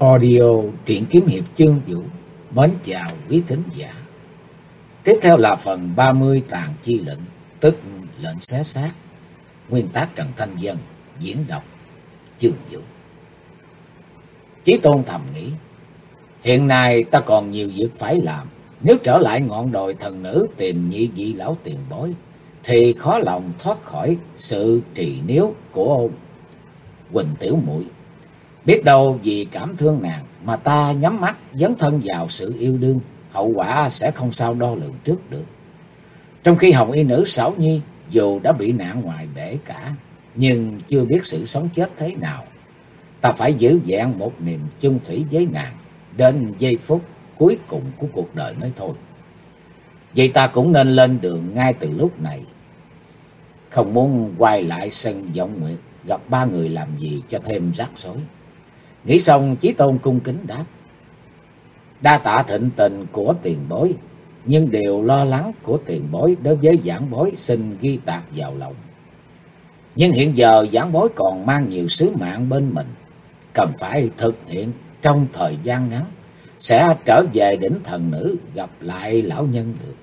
Audio truyện kiếm hiệp chương vũ. Mến chào quý thính giả. Tiếp theo là phần 30 tàn chi lệnh, tức lệnh xé xác. Nguyên tác Trần Thanh Dân, diễn đọc chương vũ. Chí Tôn thầm nghĩ, hiện nay ta còn nhiều việc phải làm. Nếu trở lại ngọn đồi thần nữ tìm nhị vị lão tiền bối, thì khó lòng thoát khỏi sự trì níu của Quỳnh tiểu muội. Biết đâu vì cảm thương nàng mà ta nhắm mắt dấn thân vào sự yêu đương, hậu quả sẽ không sao đo lường trước được. Trong khi hồng y nữ Sảo Nhi dù đã bị nạn ngoài bể cả, nhưng chưa biết sự sống chết thế nào. Ta phải giữ vẹn một niềm chung thủy với nàng đến giây phút cuối cùng của cuộc đời mới thôi. Vậy ta cũng nên lên đường ngay từ lúc này, không muốn quay lại sân Vọng Nguyệt gặp ba người làm gì cho thêm rắc rối. Nghĩ xong, Chí Tôn cung kính đáp: đa tạ thịnh tình của tiền bối, nhưng điều lo lắng của tiền bối đối với giảng bối xin ghi tạc vào lòng. Nhưng hiện giờ giảng bối còn mang nhiều sứ mạng bên mình, cần phải thực hiện trong thời gian ngắn, sẽ trở về đỉnh thần nữ gặp lại lão nhân được.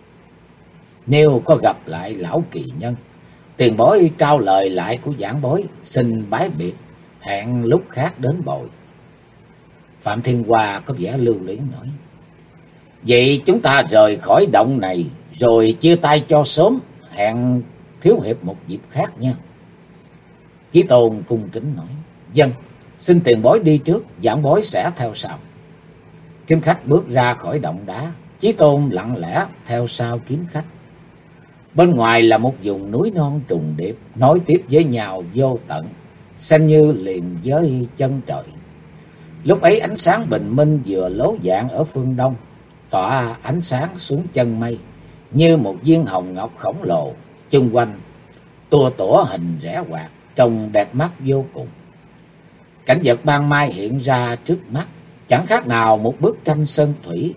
Nếu có gặp lại lão kỳ nhân, tiền bối trao lời lại của giảng bối, xin bái biệt, hẹn lúc khác đến bồi. Phạm Thiên Hoa có vẻ lưu luyến nói: vậy chúng ta rời khỏi động này, rồi chia tay cho sớm, hẹn thiếu hiệp một dịp khác nha. Chí Tôn cung kính nói: vâng, xin tiền bối đi trước, giảng bối sẽ theo sau. Kiếm khách bước ra khỏi động đá, Chí Tôn lặng lẽ theo sau kiếm khách. Bên ngoài là một vùng núi non trùng điệp, nối tiếp với nhau vô tận, xem như liền với chân trời. Lúc ấy ánh sáng bình minh vừa ló dạng ở phương đông, tỏa ánh sáng xuống chân mây như một viên hồng ngọc khổng lồ, chung quanh tua tủa hình rẽ quạt, trông đẹp mắt vô cùng. Cảnh vật ban mai hiện ra trước mắt, chẳng khác nào một bức tranh sơn thủy,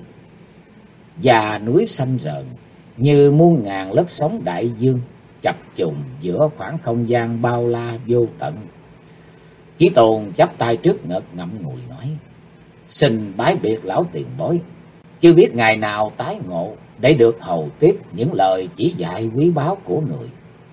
và núi xanh rợn như muôn ngàn lớp sóng đại dương chập trùng giữa khoảng không gian bao la vô tận. Chí Tôn chắp tay trước ngực ngậm ngùi nói: xin bái biệt lão tiền bối, chưa biết ngày nào tái ngộ để được hầu tiếp những lời chỉ dạy quý báu của người.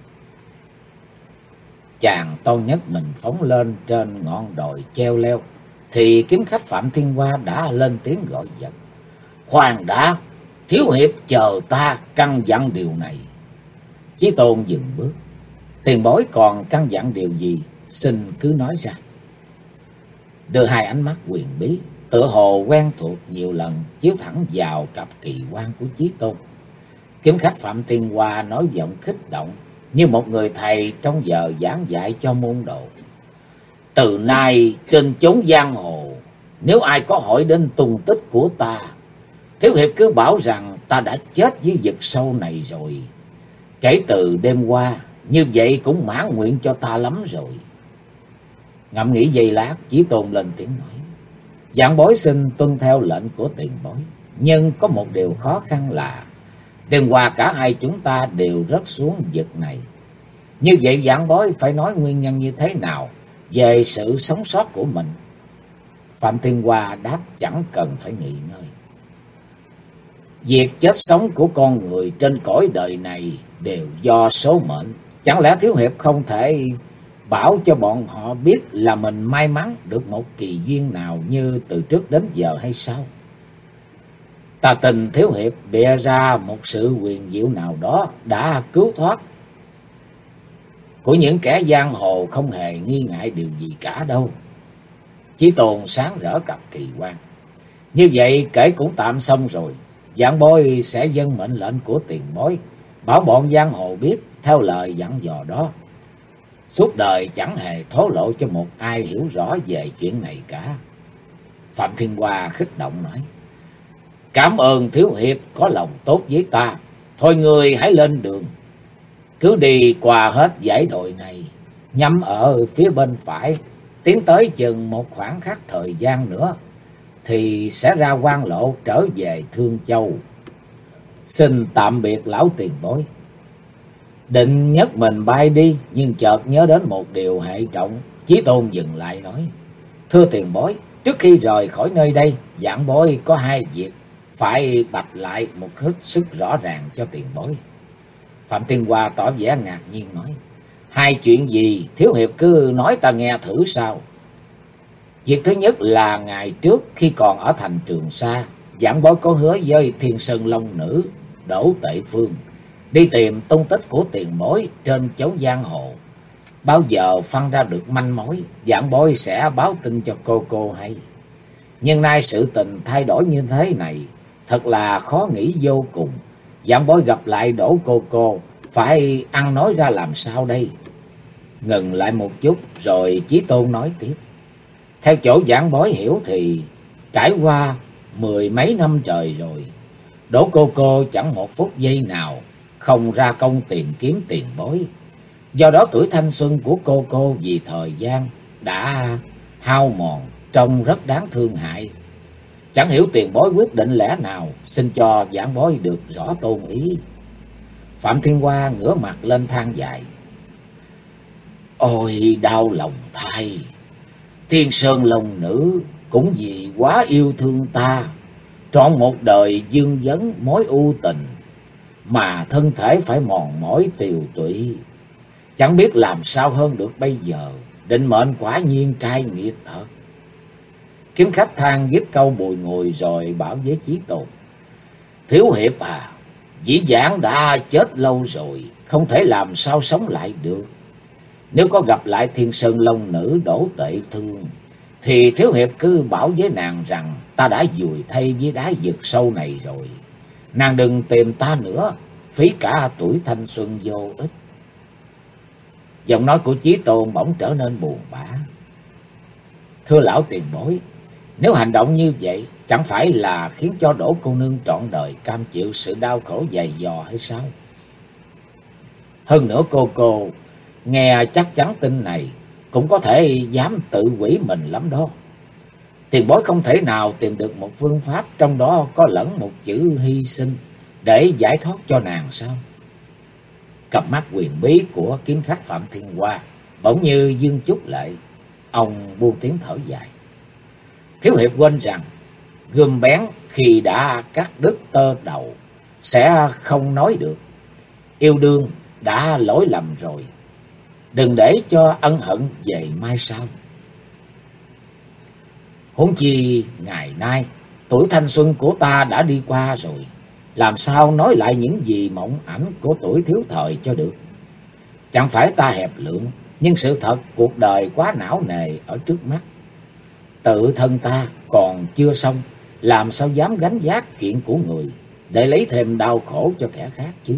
Chàng toan nhất mình phóng lên trên ngọn đồi treo leo, thì kiếm khách Phạm Thiên Hoa đã lên tiếng gọi giật: khoan đã, thiếu hiệp chờ ta căn dặn điều này. Chí Tôn dừng bước: tiền bối còn căn dặn điều gì, xin cứ nói ra. Đưa hai ánh mắt quyền bí, tựa hồ quen thuộc nhiều lần, chiếu thẳng vào cặp kỳ quan của Chí Tôn. Kiếm khách Phạm Thiên Hoa nói giọng kích động, như một người thầy trong giờ giảng dạy cho môn đồ: từ nay trên chốn giang hồ, nếu ai có hỏi đến tung tích của ta, thiếu hiệp cứ bảo rằng ta đã chết dưới vực sâu này rồi. Kể từ đêm qua, như vậy cũng mãn nguyện cho ta lắm rồi. Ngẫm nghĩ giây lát, Chí Tôn lên tiếng nói: giảng bối xin tuân theo lệnh của tiền bối, nhưng có một điều khó khăn là đêm qua cả hai chúng ta đều rớt xuống vực này. Như vậy giảng bối phải nói nguyên nhân như thế nào về sự sống sót của mình? Phạm Thiên Hoa đáp chẳng cần phải nghỉ ngơi: việc chết sống của con người trên cõi đời này đều do số mệnh. Chẳng lẽ thiếu hiệp không thể bảo cho bọn họ biết là mình may mắn được một kỳ duyên nào như từ trước đến giờ hay sao? Ta tin thiếu hiệp bịa ra một sự huyền diệu nào đó đã cứu thoát của những kẻ giang hồ, không hề nghi ngại điều gì cả đâu. Chí Tôn sáng rỡ cặp kỳ quan: như vậy kể cũng tạm xong rồi. Giảng bối sẽ dâng mệnh lệnh của tiền bối, bảo bọn giang hồ biết theo lời dặn dò đó, suốt đời chẳng hề thổ lộ cho một ai hiểu rõ về chuyện này cả. Phạm Thiên Hoa khích động nói: cảm ơn thiếu hiệp có lòng tốt với ta. Thôi người hãy lên đường, cứ đi qua hết dãy đồi này, nhắm ở phía bên phải, tiến tới chừng một khoảng khắc thời gian nữa thì sẽ ra quan lộ trở về Thương Châu. Xin tạm biệt lão tiền bối. Định nhấc mình bay đi, nhưng chợt nhớ đến một điều hệ trọng. Chí Tôn dừng lại nói: thưa tiền bối, Trước khi rời khỏi nơi đây, giảng bối có hai việc phải bạch lại một hết sức rõ ràng cho tiền bối. Phạm Thiên Hoa tỏ vẻ ngạc nhiên nói: Hai chuyện gì, thiếu hiệp cứ nói ta nghe thử sao. Việc thứ nhất là ngày trước khi còn ở thành Trường Sa, giảng bối có hứa với Thiên Sơn Long Nữ Đỗ Tệ Phương đi tìm tung tích của tiền bối trên chốn giang hồ. Bao giờ phân ra được manh mối, giảng bối sẽ báo tin cho cô hay. Nhưng nay sự tình thay đổi như thế này, thật là khó nghĩ vô cùng. Giảng bối gặp lại Đỗ cô, phải ăn nói ra làm sao đây? Ngừng lại một chút rồi Chí Tôn nói tiếp. Theo chỗ giảng bối hiểu thì trải qua mười mấy năm trời rồi, Đỗ cô chẳng một phút giây nào không ra công tìm kiếm tiền bối. Do đó tuổi thanh xuân của cô vì thời gian đã hao mòn, trông rất đáng thương hại. Chẳng hiểu tiền bối quyết định lẽ nào, xin cho giảng bối được rõ tôn ý. Phạm Thiên Hoa ngửa mặt lên than dài. Ôi đau lòng thay, Thiên Sơn Long Nữ cũng vì quá yêu thương ta, trọn một đời dương vấn mối ưu tình, mà thân thể phải mòn mỏi tiều tụy. Chẳng biết làm sao hơn được bây giờ, định mệnh quả nhiên trai nghiệt thật. Kiếm khách than dứt câu bùi ngùi rồi bảo với Chí Tôn. Thiếu hiệp à, dĩ vãng đã chết lâu rồi, không thể làm sao sống lại được. Nếu có gặp lại Thiên Sơn Long Nữ Đỗ Tệ Thương, thì thiếu hiệp cứ bảo với nàng rằng ta đã vùi thay với đá vực sâu này rồi. Nàng đừng tìm ta nữa, phí cả tuổi thanh xuân vô ích. Giọng nói của Chí Tôn bỗng trở nên buồn bã. Thưa lão tiền bối, nếu hành động như vậy chẳng phải là khiến cho Đỗ cô nương trọn đời cam chịu sự đau khổ dày dò hay sao? Hơn nữa cô nghe chắc chắn tin này cũng có thể dám tự hủy mình lắm đó. Tiền bối không thể nào tìm được một phương pháp trong đó có lẫn một chữ hy sinh để giải thoát cho nàng sao? Cặp mắt huyền bí của kiếm khách Phạm Thiên Hoa bỗng như dương chút lệ. Ông buông tiếng thở dài. Thiếu hiệp quên rằng gươm bén khi đã cắt đứt tơ đầu sẽ không nói được. Yêu đương đã lỗi lầm rồi, đừng để cho ân hận về mai sau. Huống chi ngày nay tuổi thanh xuân của ta đã đi qua rồi, làm sao nói lại những gì mộng ảnh của tuổi thiếu thời cho được. Chẳng phải ta hẹp lượng, nhưng sự thật cuộc đời quá não nề ở trước mắt. Tự thân ta còn chưa xong, làm sao dám gánh vác chuyện của người để lấy thêm đau khổ cho kẻ khác chứ.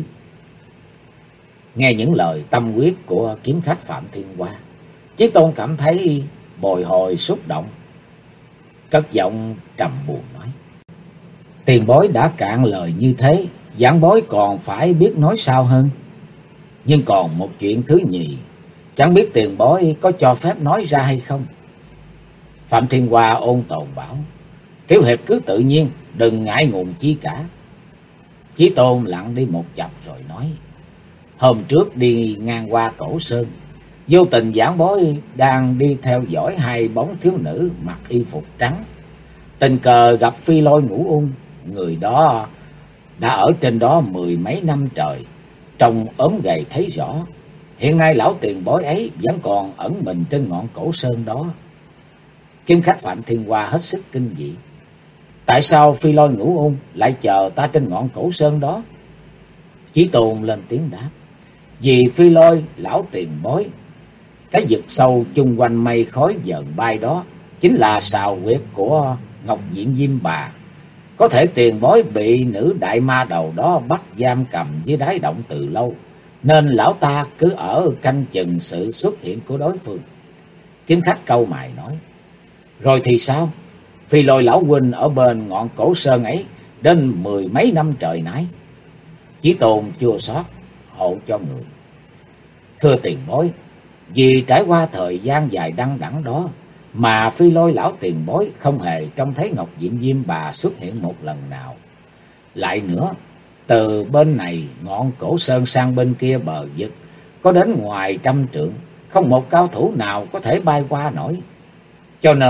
Nghe những lời tâm huyết của kiếm khách Phạm Thiên Hoa, Chí Tôn cảm thấy bồi hồi xúc động, cất giọng trầm buồn nói. Tiền bối đã cạn lời như thế, giảng bối còn phải biết nói sao hơn. Nhưng còn một chuyện thứ nhì, chẳng biết tiền bối có cho phép nói ra hay không? Phạm Thiên Hoa ôn tồn bảo. Thiếu hiệp cứ tự nhiên, đừng ngại ngùng chi cả. Chí Tôn lặng đi một chập rồi nói. Hôm trước đi ngang qua Cổ Sơn, vô tình giảng bối đang đi theo dõi hai bóng thiếu nữ mặc y phục trắng. Tình cờ gặp Phi Lôi Ngũ Ung, người đó đã ở trên đó mười mấy năm trời, trông ốm gầy thấy rõ. Hiện nay lão tiền bối ấy vẫn còn ẩn mình trên ngọn Cổ Sơn đó. Kiếm khách Phạm Thiên Hoa hết sức kinh dị. Tại sao Phi Lôi Ngũ Ung lại chờ ta trên ngọn Cổ Sơn đó? Chí Tôn lên tiếng đáp. Vì Phi Lôi lão tiền bối, cái vực sâu chung quanh mây khói dần bay đó chính là sào huyệt của Ngọc Diện Diêm Bà. Có thể tiền bối bị nữ đại ma đầu đó bắt giam cầm dưới đáy động từ lâu, nên lão ta cứ ở canh chừng sự xuất hiện của đối phương. Kiếm khách câu mày nói. Rồi thì sao? Phi Lôi lão huynh ở bên ngọn Cổ Sơn ấy đến mười mấy năm trời nãy. Chí Tôn chua xót hộ cho người. Thưa tiền bối, vì trải qua thời gian dài đăng đẵng đó mà Phi Lôi lão tiền bối không hề trông thấy Ngọc Diệm Diêm Bà xuất hiện một lần nào. Lại nữa, từ bên này ngọn Cổ Sơn sang bên kia bờ vực có đến ngoài 100 trượng, không một cao thủ nào có thể bay qua nổi. Cho nên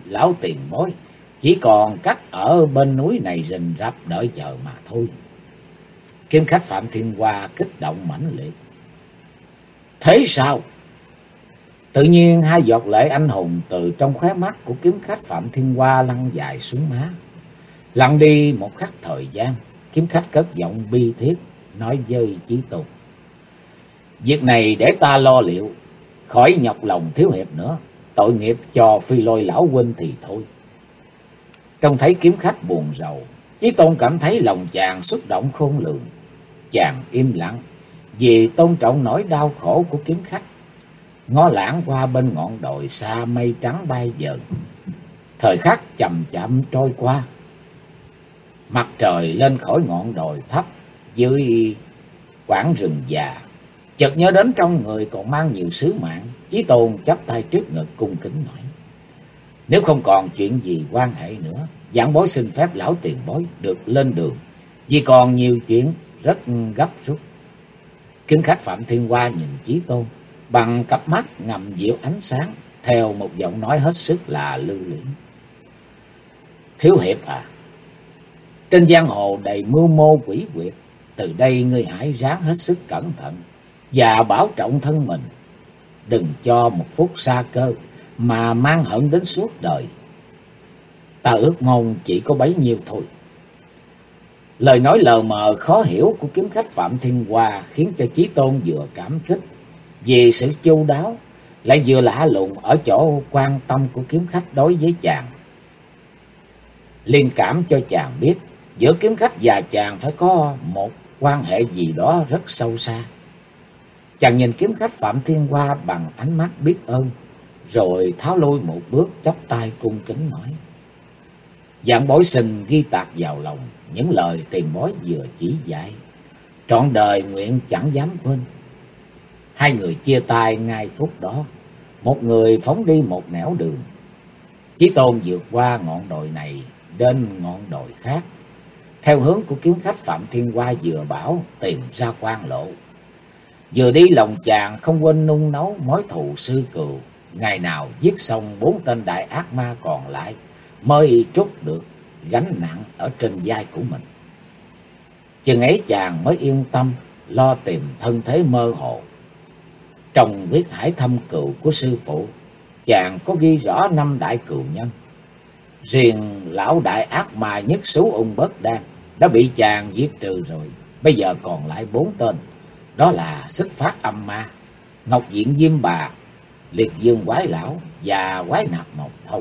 lão tiền bối chỉ còn cách ở bên núi này rình rập đợi chờ mà thôi. Kiếm khách Phạm Thiên Hoa kích động mãnh liệt. Thế sao? Tự nhiên hai giọt lệ anh hùng từ trong khóe mắt của kiếm khách Phạm Thiên Hoa lăn dài xuống má. Lặn đi một khắc thời gian, kiếm khách cất giọng bi thiết nói với Chí Tôn: Việc này để ta lo liệu, khỏi nhọc lòng thiếu hiệp nữa, tội nghiệp cho Phi Lôi lão huynh thì thôi. Trông thấy kiếm khách buồn rầu, Chí Tôn cảm thấy lòng chàng xúc động khôn lường. Chàng im lặng vì tôn trọng nỗi đau khổ của kiếm khách, ngó lãng qua bên ngọn đồi xa mây trắng bay vờn. Thời khắc chậm chậm trôi qua, mặt trời lên khỏi ngọn đồi thấp dưới quảng rừng già. Chợt nhớ đến trong người còn mang nhiều sứ mạng, Chí Tôn chắp tay trước ngực cung kính nói: Nếu không còn chuyện gì quan hệ nữa, giảng bối xin phép lão tiền bối được lên đường, vì còn nhiều chuyện rất gấp rút. Kiếm khách Phạm Thiên Hoa nhìn Chí Tôn bằng cặp mắt ngầm dịu ánh sáng, theo một giọng nói hết sức là lưu luyến: Thiếu hiệp à, trên giang hồ đầy mưu mô quỷ quyệt, từ đây ngươi hãy ráng hết sức cẩn thận và bảo trọng thân mình, đừng cho một phút sa cơ mà mang hận đến suốt đời. Ta ước mong chỉ có bấy nhiêu thôi. Lời nói lờ mờ khó hiểu của kiếm khách Phạm Thiên Hoa khiến cho Chí Tôn vừa cảm kích vì sự chu đáo, lại vừa lạ lùng ở chỗ quan tâm của kiếm khách đối với chàng. Liên cảm cho chàng biết giữa kiếm khách và chàng phải có một quan hệ gì đó rất sâu xa. Chàng nhìn kiếm khách Phạm Thiên Hoa bằng ánh mắt biết ơn, rồi tháo lui một bước chắp tay cung kính nói: Giảng bối xin ghi tạc vào lòng những lời tiền bối vừa chỉ dạy, trọn đời nguyện chẳng dám quên. Hai người chia tay ngay phút đó, một người phóng đi một nẻo đường. Chí Tôn vượt qua ngọn đồi này đến ngọn đồi khác, theo hướng của kiếm khách Phạm Thiên Hoa vừa bảo tìm ra quan lộ. Vừa đi lòng chàng không quên nung nấu mối thù sư cừu, ngày nào giết xong 4 tên đại ác ma còn lại mới trút được gánh nặng ở trên vai của mình. Chừng ấy chàng mới yên tâm lo tìm thân thế mơ hồ. Trong quyết hải thâm cừu của sư phụ, chàng có ghi rõ 5 đại cừu nhân. Riêng lão đại ác ma nhất xú ung bất đan đã bị chàng giết trừ rồi, bây giờ còn lại 4 tên. Đó là Xích Phát Âm Ma, Ngọc Diện Diêm Bà, Liệt Dương Quái Lão và Quái Nạp Mộc Thông.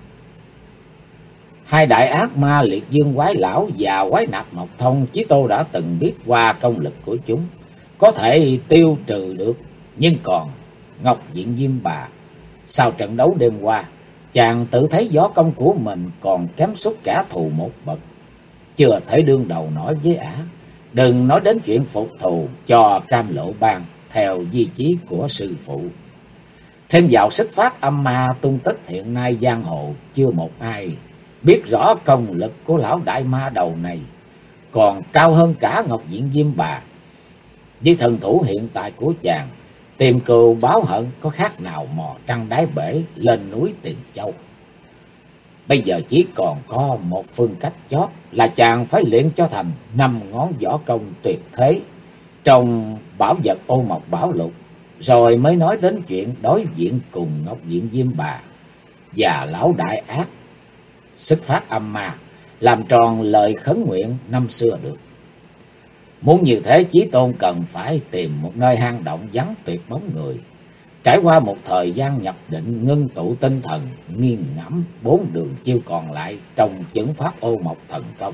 Hai đại ác ma Liệt Dương Quái Lão và Quái Nạp Mộc Thông, Chí Tô đã từng biết qua công lực của chúng, có thể tiêu trừ được. Nhưng còn Ngọc Diện Diêm Bà, sau trận đấu đêm qua, chàng tự thấy võ công của mình còn kém sút kẻ thù một bậc, chưa thể đương đầu nổi với ả. Đừng nói đến chuyện phục thù cho Cam Lộ Bang theo di chí của sư phụ. Thêm vào Xích Phát Âm Ma tung tích hiện nay giang hồ chưa một ai biết rõ công lực của lão đại ma đầu này, còn cao hơn cả Ngọc Diện Diêm Bà. Với thần thủ hiện tại của chàng, tìm cừu báo hận có khác nào mò trăng đáy bể lên núi tìm châu. Bây giờ chỉ còn có một phương cách chót là chàng phải luyện cho thành 5 ngón võ công tuyệt thế trong bảo vật Ô Mộc Bảo Lục, rồi mới nói đến chuyện đối diện cùng Ngọc Diện Diêm Bà và lão đại ác Xích Phát Âm Ma, làm tròn lời khấn nguyện năm xưa được. Muốn như thế, Chí Tôn cần phải tìm một nơi hang động vắng tuyệt bóng người, trải qua một thời gian nhập định, ngưng tụ tinh thần, nghiền ngẫm 4 đường chiêu còn lại trong chưởng pháp Ô Mộc Thần Công.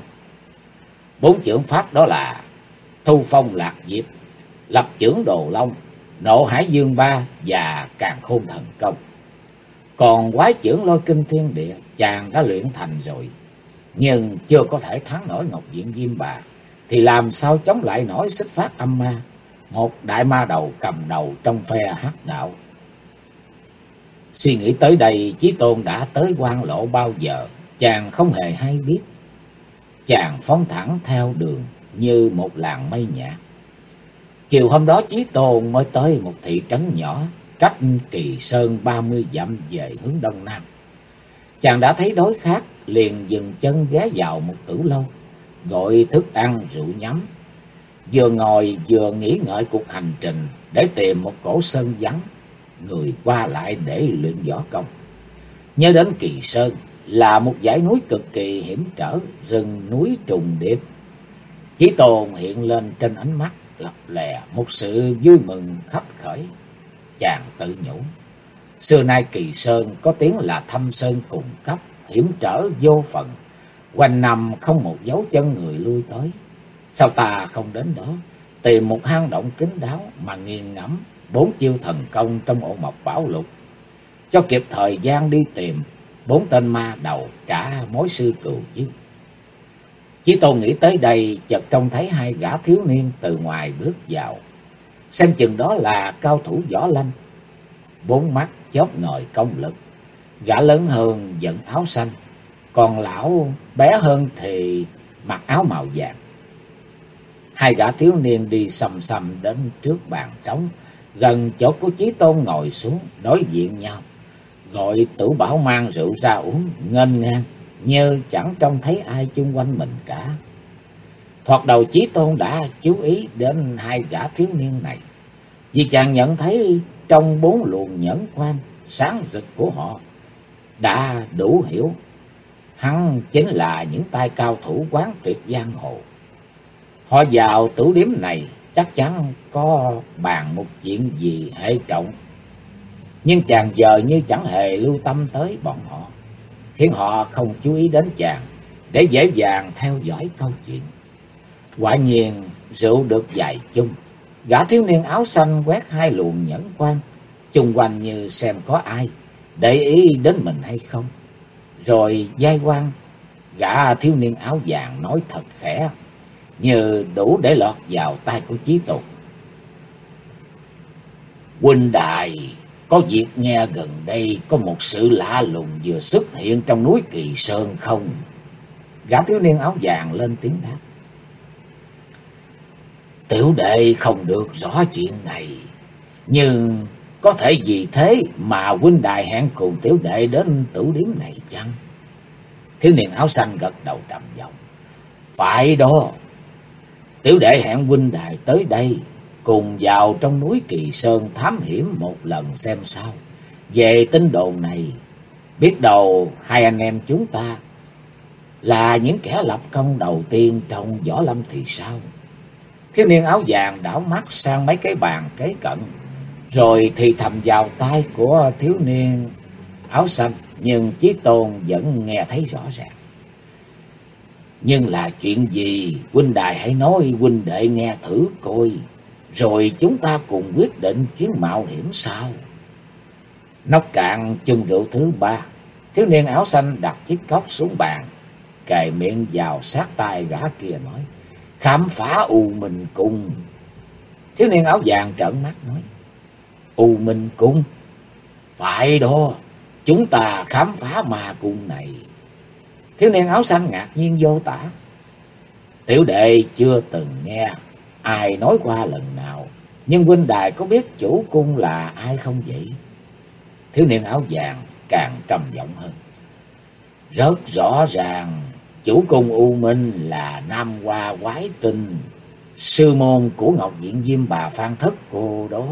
4 chưởng pháp đó là Thu Phong Lạc Diệp, Lập Chưởng Đồ Long, Nộ Hải Dương Ba và Càn Khôn Thần Công. Còn Quái Chưởng Lôi Kinh Thiên Địa chàng đã luyện thành rồi, nhưng chưa có thể thắng nổi Ngọc Diện Diêm Bà, thì làm sao chống lại nổi Xích Phát Âm Ma, một đại ma đầu cầm đầu trong phe hắc đạo. Suy nghĩ tới đây, Chí Tôn đã tới quan lộ bao giờ chàng không hề hay biết. Chàng phóng thẳng theo đường như một làn mây nhạt. Chiều hôm đó, Chí Tôn mới tới một thị trấn nhỏ cách Kỳ Sơn 30 dặm về hướng đông nam. Chàng đã thấy đói khát, liền dừng chân ghé vào một tử lâu, gọi thức ăn rượu nhắm. Vừa ngồi vừa nghĩ ngợi cuộc hành trình để tìm một cổ sơn vắng, người qua lại để luyện võ công. Nhớ đến Kỳ Sơn là một dãy núi cực kỳ hiểm trở, rừng núi trùng điệp. Chí Tôn hiện lên trên ánh mắt lập lè một sự vui mừng khắp khởi. Chàng tự nhủ, xưa nay Kỳ Sơn có tiếng là thâm sơn cùng cấp, hiểm trở vô phần, quanh năm không một dấu chân người lui tới. Sao ta không đến đó, tìm một hang động kín đáo mà nghiền ngẫm 4 chiêu thần công trong Ô Mộc Bảo Lục, cho kịp thời gian đi tìm 4 tên ma đầu trả mối sư cừu chứ. Chí Tôn nghĩ tới đây, chợt trông thấy 2 gã thiếu niên từ ngoài bước vào. Xem chừng đó là cao thủ võ lâm, 4 mắt chóp ngời công lực. Gã lớn hơn dẫn áo xanh, còn lão bé hơn thì mặc áo màu vàng. 2 gã thiếu niên đi sầm sầm đến trước bàn trống, gần chỗ của Chí Tôn ngồi xuống đối diện nhau, gọi Tử Bảo mang rượu ra uống nghênh ngang, như chẳng trông thấy ai chung quanh mình cả. Thoạt đầu Chí Tôn đã chú ý đến 2 gã thiếu niên này, vì chàng nhận thấy trong 4 luồng nhẫn quan sáng rực của họ đã đủ hiểu hắn chính là những tay cao thủ quán tuyệt giang hồ. Họ vào tử điếm này chắc chắn có bàn một chuyện gì hệ trọng, nhưng chàng giờ như chẳng hề lưu tâm tới bọn họ, khiến họ không chú ý đến chàng để dễ dàng theo dõi câu chuyện. Quả nhiên rượu được vài chung, gã thiếu niên áo xanh quét 2 luồng nhẫn quan chung quanh như xem có ai để ý đến mình hay không. Rồi vai quan gã thiếu niên áo vàng nói thật khẽ, như đủ để lọt vào tai của Chí Tôn. Huynh đài, có việc nghe gần đây có một sự lạ lùng vừa xuất hiện trong núi Kỳ Sơn không? Gã thiếu niên áo vàng lên tiếng đáp. Tiểu đệ không được rõ chuyện này, nhưng có thể vì thế mà huynh đài hẹn cùng tiểu đệ đến tử điếm này chăng? Thiếu niên áo xanh gật đầu trầm giọng. Phải đó, tiểu đệ hẹn huynh đài tới đây cùng vào trong núi Kỳ Sơn thám hiểm một lần xem sao. Về tin đồn này, biết đâu 2 anh em chúng ta là những kẻ lập công đầu tiên trong võ lâm thì sao? Thiếu niên áo vàng đảo mắt sang mấy cái bàn kế cận, rồi thì thầm vào tai của thiếu niên áo xanh, nhưng Chí Tôn vẫn nghe thấy rõ ràng. Nhưng là chuyện gì, huynh đài hãy nói huynh đệ nghe thử coi, rồi chúng ta cùng quyết định chuyến mạo hiểm sao. Nốc cạn chung rượu thứ 3, thiếu niên áo xanh đặt chiếc cốc xuống bàn, kề miệng vào sát tai gã kia nói. Khám phá U Minh Cung. Thiếu niên áo vàng trợn mắt nói. U Minh Cung? Phải đó, chúng ta khám phá ma cung này. Thiếu niên áo xanh ngạc nhiên vô tả. Tiểu đệ chưa từng nghe ai nói qua lần nào, nhưng huynh đài có biết chủ cung là ai không vậy? Thiếu niên áo vàng càng trầm giọng hơn. Rất rõ ràng, chủ cung U Minh là Nam Hoa Quái Tinh, sư môn của Ngọc Diện Diêm Bà Phan Thất cô đó.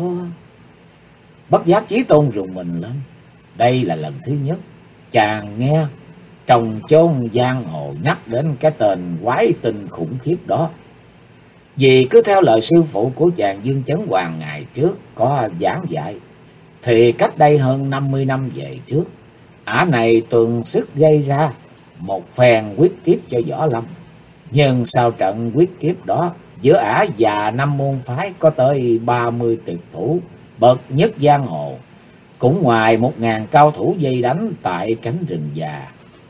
Bất giác Chí Tôn rùng mình lên. Đây là lần thứ nhất chàng nghe trong chốn giang hồ nhắc đến cái tên Quái Tinh khủng khiếp đó. Vì cứ theo lời sư phụ của chàng Dương Chấn Hoàng ngày trước có giảng dạy, thì cách đây hơn 50 năm về trước, ả này tuần sức gây ra một phen quyết kiếp cho võ lâm. Nhưng sau trận quyết kiếp đó, giữa ả và 5 môn phái có tới 30 tuyệt thủ bậc nhất giang hồ, cũng ngoài 1000 cao thủ vây đánh tại cánh rừng già.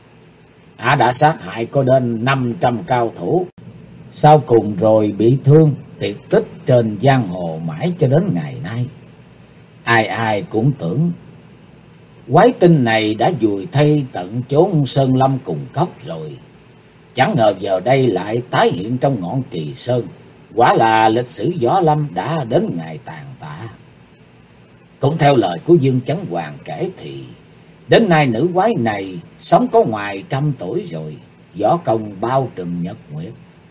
Ả đã sát hại có đến 500 cao thủ, sau cùng rồi bị thương tuyệt tích trên giang hồ mãi cho đến ngày nay. Ai ai cũng tưởng Quái Tinh này đã vùi thây tận chốn sơn lâm cùng cốc rồi. Chẳng ngờ giờ đây lại tái hiện trong ngọn Kỳ Sơn. Quả là lịch sử võ lâm đã đến ngày tàn tạ. Cũng theo lời của Dương Chấn Hoàng kể thì Đến nay nữ quái này sống có ngoài 100 tuổi rồi, võ công bao trùm nhật nguyệt.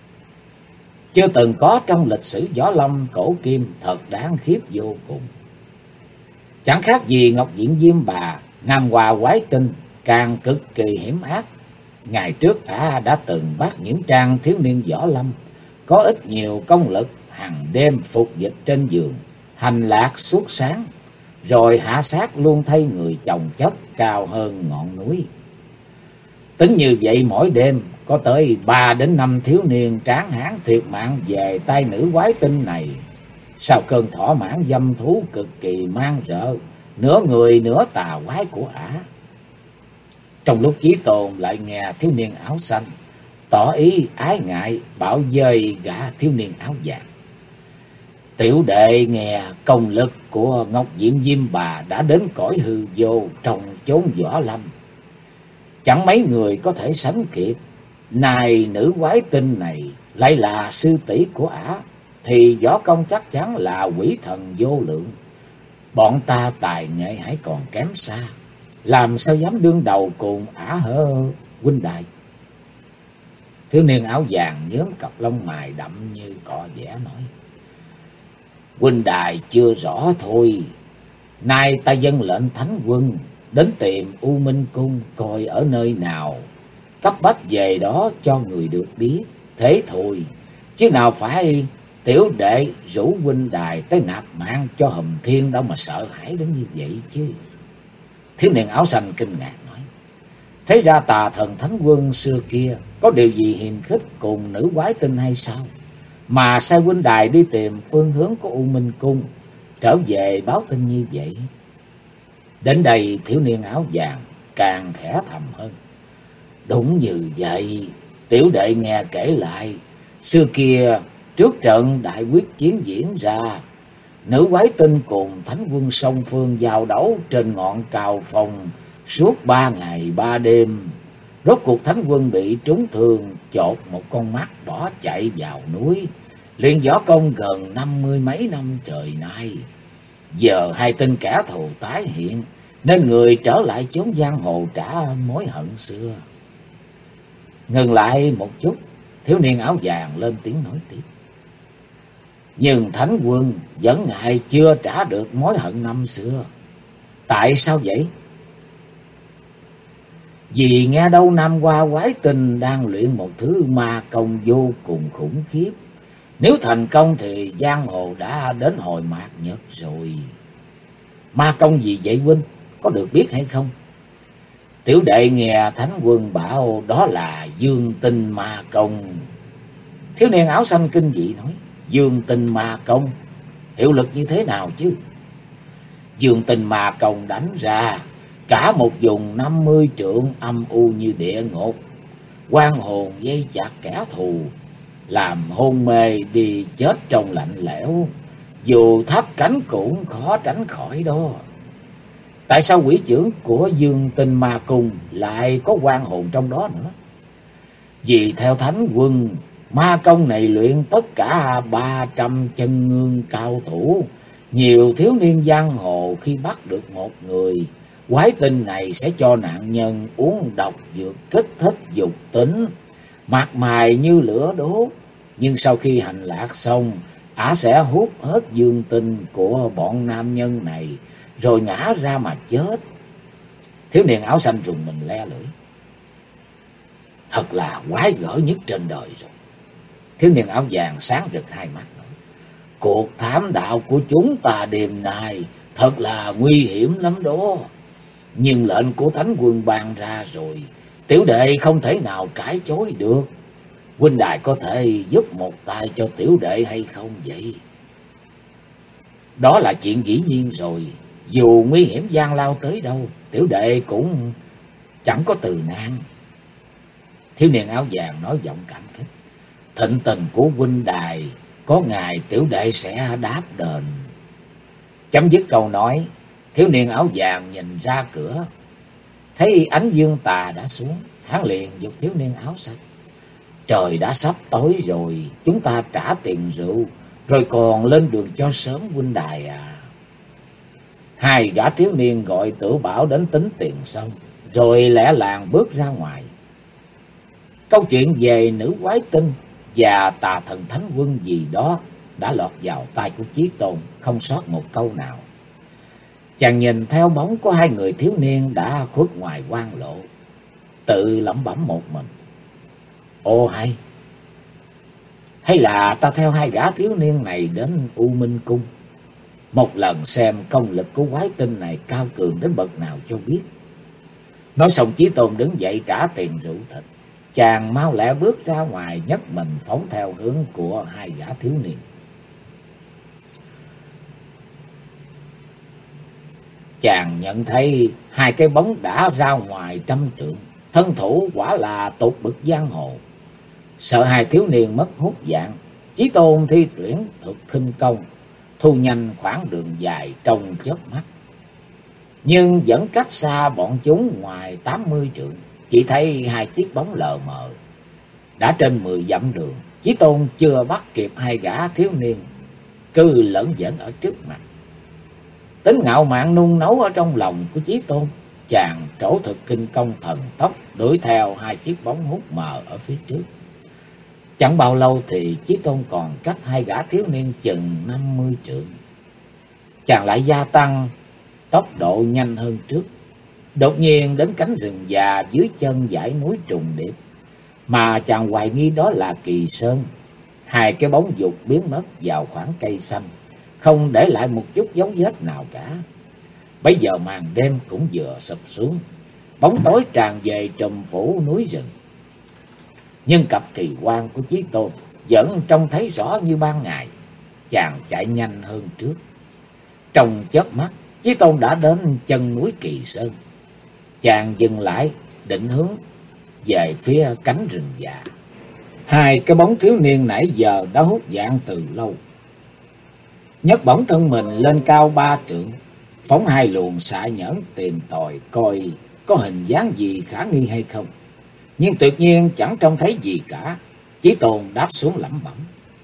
Chưa từng có trong lịch sử võ lâm cổ kim, thật đáng khiếp vô cùng. Chẳng khác gì Ngọc Diện Diêm Bà, Nam Hoa Quái Tinh, càng cực kỳ hiểm ác. Ngày trước ả đã từng bắt những trang thiếu niên võ lâm có ít nhiều công lực, hàng đêm phục dịch trên giường, hành lạc suốt sáng, rồi hạ sát luôn thay người chồng chất cao hơn ngọn núi. Tính như vậy mỗi đêm có tới 3 đến 5 thiếu niên tráng hán thiệt mạng về tay nữ quái tinh này. Sau cơn thỏa mãn dâm thú cực kỳ man rợ, nửa người nửa tà quái của ả. Trong lúc Chí Tôn lại nghe thiếu niên áo xanh tỏ ý ái ngại, bảo dời gã thiếu niên áo vàng: tiểu đệ nghe công lực của Ngọc Diệm Diêm Bà đã đến cõi hư vô trong chốn võ lâm, chẳng mấy người có thể sánh kịp. Này nữ quái tinh này lại là sư tỷ của ả, thì võ công chắc chắn là quỷ thần vô lượng. Bọn ta tài nghệ hãy còn kém xa, làm sao dám đương đầu cùng ả hở huynh đài? Thiếu niên áo vàng nhớm cặp lông mày đậm như cọ vẽ nói: huynh đài chưa rõ thôi. Nay ta dâng lệnh thánh quân đến tìm U Minh Cung coi ở nơi nào, cấp bách về đó cho người được biết. Thế thôi, chứ nào phải tiểu đệ rủ huynh đài tới nạp mạng cho Hùm Thiên đâu mà sợ hãi đến như vậy chứ. Thiếu niên áo xanh kinh ngạc nói: thế ra Tà Thần Thánh Quân xưa kia có điều gì hiềm khích cùng nữ quái tinh hay sao, mà sai huynh đài đi tìm phương hướng của U Minh Cung, trở về báo tin như vậy? Đến đây thiếu niên áo vàng càng khẽ thầm hơn: đúng như vậy, tiểu đệ nghe kể lại, xưa kia trước trận đại quyết chiến diễn ra, nữ quái tinh cùng thánh quân song phương giao đấu trên ngọn cao phong suốt 3 ngày 3 đêm. Rốt cuộc thánh quân bị trúng thương, chột một con mắt bỏ chạy vào núi, luyện võ công gần 50 mấy năm trời nay. Giờ hai tên kẻ thù tái hiện, nên người trở lại chốn giang hồ trả mối hận xưa. Ngừng lại một chút, thiếu niên áo vàng lên tiếng nói tiếp: nhưng thánh quân vẫn ngại chưa trả được mối hận năm xưa. Tại sao vậy? Vì nghe đâu Nam Hoa Quái Tinh đang luyện một thứ ma công vô cùng khủng khiếp. Nếu thành công thì giang hồ đã đến hồi mạt nhật rồi. Ma công gì vậy huynh, có được biết hay không? Tiểu đệ nghe thánh quân bảo đó là Dương Tinh Ma Công. Thiếu niên áo xanh kinh dị nói: Dương Tinh Ma Công, hiệu lực như thế nào chứ? Dương Tinh Ma Công đánh ra cả một vùng 50 trượng âm u như địa ngục, oan hồn dây chặt kẻ thù, làm hôn mê đi chết trong lạnh lẽo, dù thấp cánh cũng khó tránh khỏi đó. Tại sao quỷ trưởng của Dương Tinh Ma Cung lại có oan hồn trong đó nữa? Vì theo thánh quân, ma công này luyện tất cả 300 chân ngương cao thủ. Nhiều thiếu niên giang hồ khi bắt được một người, quái tinh này sẽ cho nạn nhân uống độc dược kích thích dục tính, mặt mày như lửa đốt. Nhưng sau khi hành lạc xong, ả sẽ hút hết dương tinh của bọn nam nhân này, rồi ngã ra mà chết. Thiếu niên áo xanh rùng mình le lưỡi: thật là quái gở nhất trên đời rồi. Thiếu niên áo vàng sáng rực hai mắt nói: cuộc thám đạo của chúng ta đêm nay thật là nguy hiểm lắm đó. Nhưng lệnh của thánh quân ban ra rồi, tiểu đệ không thể nào cãi chối được. Huynh đài có thể giúp một tay cho tiểu đệ hay không vậy? Đó là chuyện dĩ nhiên rồi. Dù nguy hiểm gian lao tới đâu, tiểu đệ cũng chẳng có từ nan. Thiếu niên áo vàng nói giọng cảm kích: thịnh tình của huynh đài, có ngày tiểu đệ sẽ đáp đền. Chấm dứt câu nói, thiếu niên áo vàng nhìn ra cửa, thấy ánh dương tà đã xuống, hắn liền giục thiếu niên áo xanh: trời đã sắp tối rồi, chúng ta trả tiền rượu, rồi còn lên đường cho sớm huynh đài à. Hai gã thiếu niên gọi Tử Bảo đến tính tiền xong, rồi lẻ làng bước ra ngoài. Câu chuyện về nữ quái tinh và tà thần thánh quân gì đó đã lọt vào tai của Chí Tôn, không sót một câu nào. Chàng nhìn theo bóng của hai người thiếu niên đã khuất ngoài quan lộ, tự lẩm bẩm một mình. Ồ hay là ta theo hai gã thiếu niên này đến U Minh Cung, một lần xem công lực của quái tinh này cao cường đến bậc nào cho biết. Nói xong Chí Tôn đứng dậy trả tiền rượu thịt. Chàng mau lẹ bước ra ngoài, nhấc mình phóng theo hướng của hai gã thiếu niên. Chàng nhận thấy hai cái bóng đã ra ngoài 100 trượng, thân thủ quả là tột bậc giang hồ. Sợ hai thiếu niên mất hút dạng, Chí Tôn thi triển thuật khinh công, thu nhanh khoảng đường dài trong chớp mắt. Nhưng vẫn cách xa bọn chúng ngoài 80 trượng, chỉ thấy hai chiếc bóng lờ mờ. Đã trên 10 dặm đường, Chí Tôn chưa bắt kịp hai gã thiếu niên, cứ lẫn vẫn ở trước mặt. Tính ngạo mạn nung nấu ở trong lòng của Chí Tôn, chàng trổ thực kinh công thần tốc đuổi theo hai chiếc bóng hút mờ ở phía trước. Chẳng bao lâu thì Chí Tôn còn cách hai gã thiếu niên chừng 50 trượng. Chàng lại gia tăng tốc độ nhanh hơn trước. Đột nhiên đến cánh rừng già dưới chân dãy núi trùng điệp, mà chàng hoài nghi đó là Kỳ Sơn. Hai cái bóng vụt biến mất vào khoảng cây xanh, không để lại một chút dấu vết nào cả. Bấy giờ màn đêm cũng vừa sập xuống, bóng tối tràn về trùm phủ núi rừng. Nhưng cặp kỳ quan của Chí Tôn vẫn trông thấy rõ như ban ngày. Chàng chạy nhanh hơn trước. Trong chớp mắt, Chí Tôn đã đến chân núi Kỳ Sơn. Chàng dừng lại, định hướng về phía cánh rừng già. Hai cái bóng thiếu niên nãy giờ đã hút dạng từ lâu. Nhấc bổng thân mình lên cao 3 trượng, phóng hai luồng xạ nhẫn tìm tòi coi có hình dáng gì khả nghi hay không. Nhưng tuyệt nhiên chẳng trông thấy gì cả. Chí Tôn đáp xuống lẩm bẩm.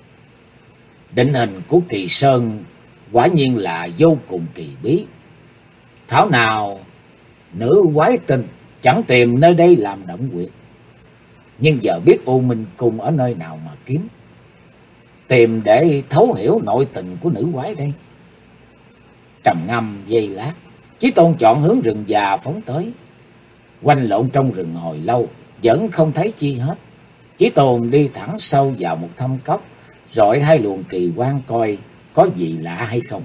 Định hình của Kỳ Sơn quả nhiên là vô cùng kỳ bí. Thảo nào nữ quái tinh chẳng tìm nơi đây làm động quyệt. Nhưng giờ biết U Minh Cung ở nơi nào mà kiếm, tìm để thấu hiểu nội tình của nữ quái đây. Trầm ngâm giây lát, Chí Tôn chọn hướng rừng già phóng tới. Quanh lộn trong rừng hồi lâu, vẫn không thấy chi hết. Chí Tôn đi thẳng sâu vào một thâm cốc, rọi hai luồng kỳ quan coi có gì lạ hay không.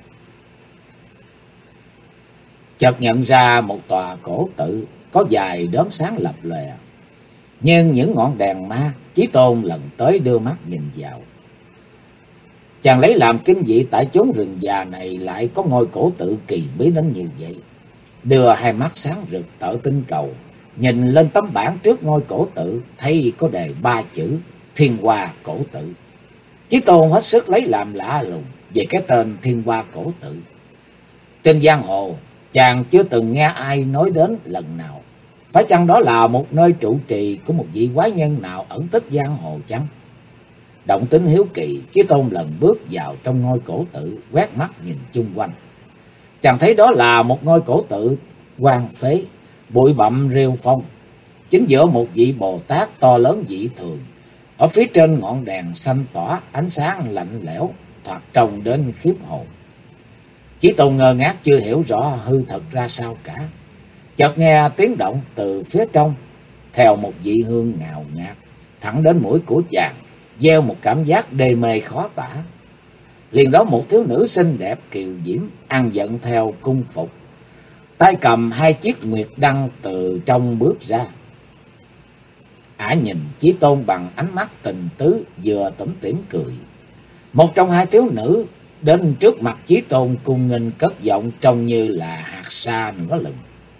Chợt nhận ra một tòa cổ tự có vài đốm sáng lập lòe. Nhưng những ngọn đèn ma, Chí Tôn lần tới đưa mắt nhìn vào. Chàng lấy làm kinh dị tại chốn rừng già này lại có ngôi cổ tự kỳ bí đến như vậy. Đưa hai mắt sáng rực tở tinh cầu, nhìn lên tấm bảng trước ngôi cổ tự, thấy có đề 3 chữ Thiên Hoa Cổ Tự. Chí Tôn hết sức lấy làm lạ lùng về cái tên Thiên Hoa Cổ Tự. Trên giang hồ, chàng chưa từng nghe ai nói đến lần nào. Phải chăng đó là một nơi trụ trì của một vị quái nhân nào ẩn tích giang hồ chăng? Động tính hiếu kỳ, Chí Tôn lần bước vào trong ngôi cổ tự, quét mắt nhìn chung quanh. Chàng thấy đó là một ngôi cổ tự hoang phế, bụi bặm rêu phong. Chính giữa một vị Bồ Tát to lớn dị thường. Ở phía trên ngọn đèn xanh tỏa ánh sáng lạnh lẽo, thoạt trông đến khiếp hồn. Chí Tôn ngơ ngác chưa hiểu rõ hư thật ra sao cả. Chợt nghe tiếng động từ phía trong, theo một vị hương ngào ngạt thẳng đến mũi của chàng, gieo một cảm giác đê mê khó tả. Liền đó một thiếu nữ xinh đẹp kiều diễm, ăn vận theo cung phục, tay cầm hai chiếc nguyệt đăng từ trong bước ra. Ả nhìn Chí Tôn bằng ánh mắt tình tứ, vừa tủm tỉm cười. Một trong hai thiếu nữ đến trước mặt Chí Tôn cung nghênh cất giọng trông như là hạt sa nửa lừng.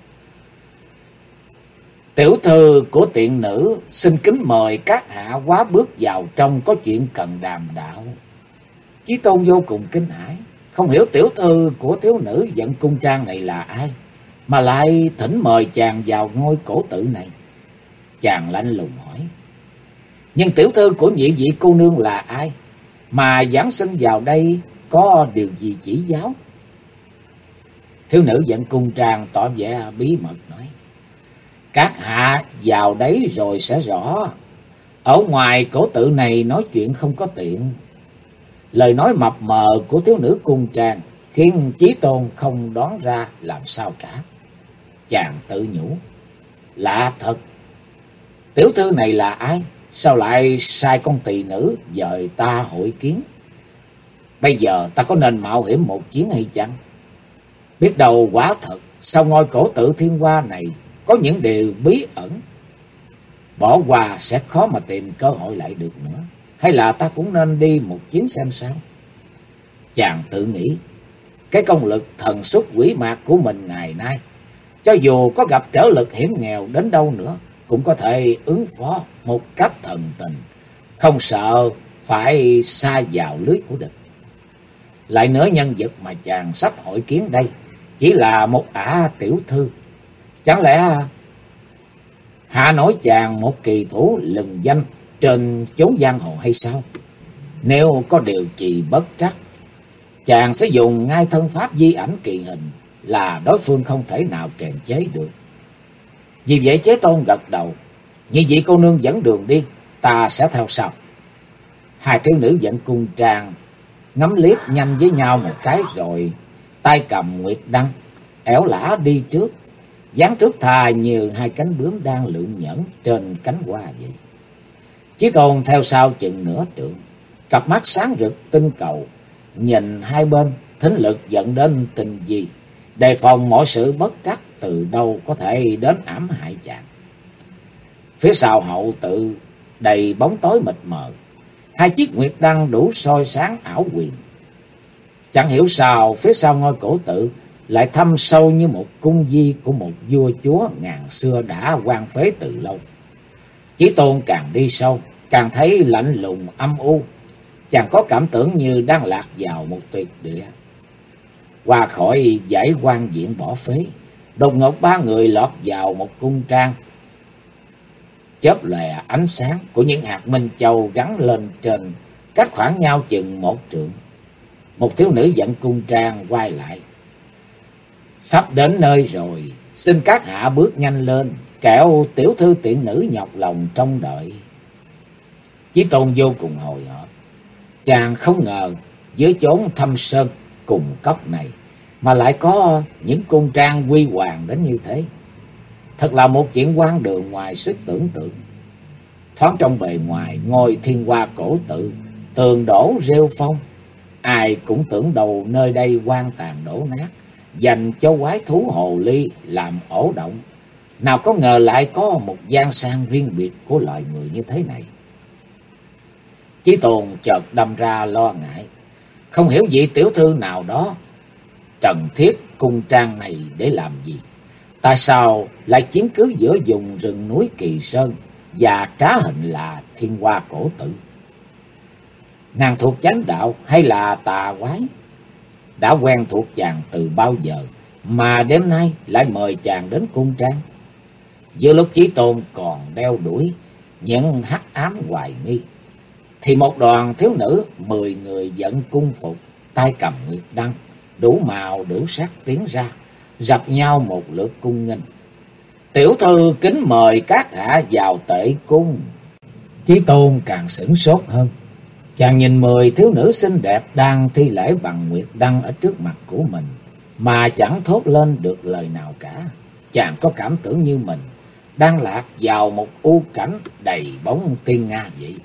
Tiểu thư của tiện nữ xin kính mời các hạ quá bước vào trong, có chuyện cần đàm đạo. Chí Tôn vô cùng kinh hãi, không hiểu tiểu thư của thiếu nữ dẫn cung trang này là ai, mà lại thỉnh mời chàng vào ngôi cổ tự này. Chàng lạnh lùng hỏi, nhưng tiểu thư của nhị vị cô nương là ai, mà giáng sinh vào đây có điều gì chỉ giáo? Thiếu nữ dẫn cung trang tỏ vẻ bí mật nói: Các hạ vào đấy rồi sẽ rõ. Ở ngoài cổ tự này nói chuyện không có tiện. Lời nói mập mờ của thiếu nữ cung trang khiến Chí Tôn không đoán ra làm sao cả. Chàng tự nhủ: Lạ thật, tiểu thư này là ai? Sao lại sai con tỳ nữ dời ta hội kiến? Bây giờ ta có nên mạo hiểm một chuyến hay chăng? Biết đâu quả thật sau ngôi cổ tự Thiên Hoa này có những điều bí ẩn. Bỏ qua sẽ khó mà tìm cơ hội lại được nữa. Hay là ta cũng nên đi một chuyến xem sao? Chàng tự nghĩ, cái công lực thần xuất quỷ mạc của mình ngày nay, cho dù có gặp trở lực hiểm nghèo đến đâu nữa, cũng có thể ứng phó một cách thần tình, không sợ phải sa vào lưới của địch. Lại nữa, nhân vật mà chàng sắp hội kiến đây chỉ là một ả tiểu thư. Chẳng lẽ hạ nổi chàng một kỳ thủ lừng danh trên chốn giang hồ hay sao? Nếu có điều gì bất trắc, chàng sẽ dùng ngay thân pháp di ảnh kỳ hình là đối phương không thể nào kềm chế được. Vì vậy Chế Tôn gật đầu: Như vậy cô nương dẫn đường đi, ta sẽ theo sau. Hai thiếu nữ dẫn cung trang ngắm liếc nhanh với nhau một cái rồi tay cầm nguyệt đăng, ẻo lả đi trước, dáng thước tha như hai cánh bướm đang lượn nhẫn trên cánh hoa vậy. Chí Tôn theo sau chừng nửa trượng, cặp mắt sáng rực tinh cầu, nhìn hai bên, thính lực dẫn đến tình gì, đề phòng mọi sự bất trắc từ đâu có thể đến ám hại chàng. Phía sau hậu tự đầy bóng tối mịt mờ, hai chiếc nguyệt đăng đủ soi sáng ảo quyền. Chẳng hiểu sao phía sau ngôi cổ tự lại thâm sâu như một cung di của một vua chúa ngàn xưa đã quan phế từ lâu. Chí Tôn càng đi sâu, càng thấy lạnh lùng âm u. Chàng có cảm tưởng như đang lạc vào một tuyệt địa. Qua khỏi dãy quan diện bỏ phế, đột ngột ba người lọt vào một cung trang. Chớp lòe ánh sáng của những hạt minh châu gắn lên trên, cách khoảng nhau chừng một trượng. Một thiếu nữ dẫn cung trang quay lại: Sắp đến nơi rồi, xin các hạ bước nhanh lên, kẻo tiểu thư tiện nữ nhọc lòng trông đợi. Chí Tôn vô cùng hồi hộp. Chàng không ngờ dưới chốn thâm sơn cùng cốc này mà lại có những cung trang huy hoàng đến như thế. Thật là một chuyện hoang đường ngoài sức tưởng tượng. Thoáng trong bề ngoài ngôi Thiên Hoa cổ tự, tường đổ rêu phong, ai cũng tưởng đầu nơi đây hoang tàn đổ nát, dành cho quái thú hồ ly làm ổ động. Nào có ngờ lại có một gian sang riêng biệt của loài người như thế này. Chí Tôn chợt đâm ra lo ngại, không hiểu vị tiểu thư nào đó trần thiết cung trang này để làm gì? Tại sao lại chiếm cứ giữa vùng rừng núi Kỳ Sơn và trá hình là Thiên Hoa cổ tự? Nàng thuộc chánh đạo hay là tà quái? Đã quen thuộc chàng từ bao giờ mà đêm nay lại mời chàng đến cung trang? Giữa lúc Chí Tôn còn đeo đuổi những hắc ám hoài nghi, thì một đoàn thiếu nữ 10 người dẫn cung phục, tay cầm nguyệt đăng, đủ màu đủ sắc tiến ra, rập nhau một lượt cung nghênh. Tiểu thư kính mời các hạ vào tệ cung. Chí Tôn càng sửng sốt hơn. Chàng nhìn 10 thiếu nữ xinh đẹp đang thi lễ bằng nguyệt đăng ở trước mặt của mình, mà chẳng thốt lên được lời nào cả. Chàng có cảm tưởng như mình đang lạc vào một u cảnh đầy bóng tiên nga vậy.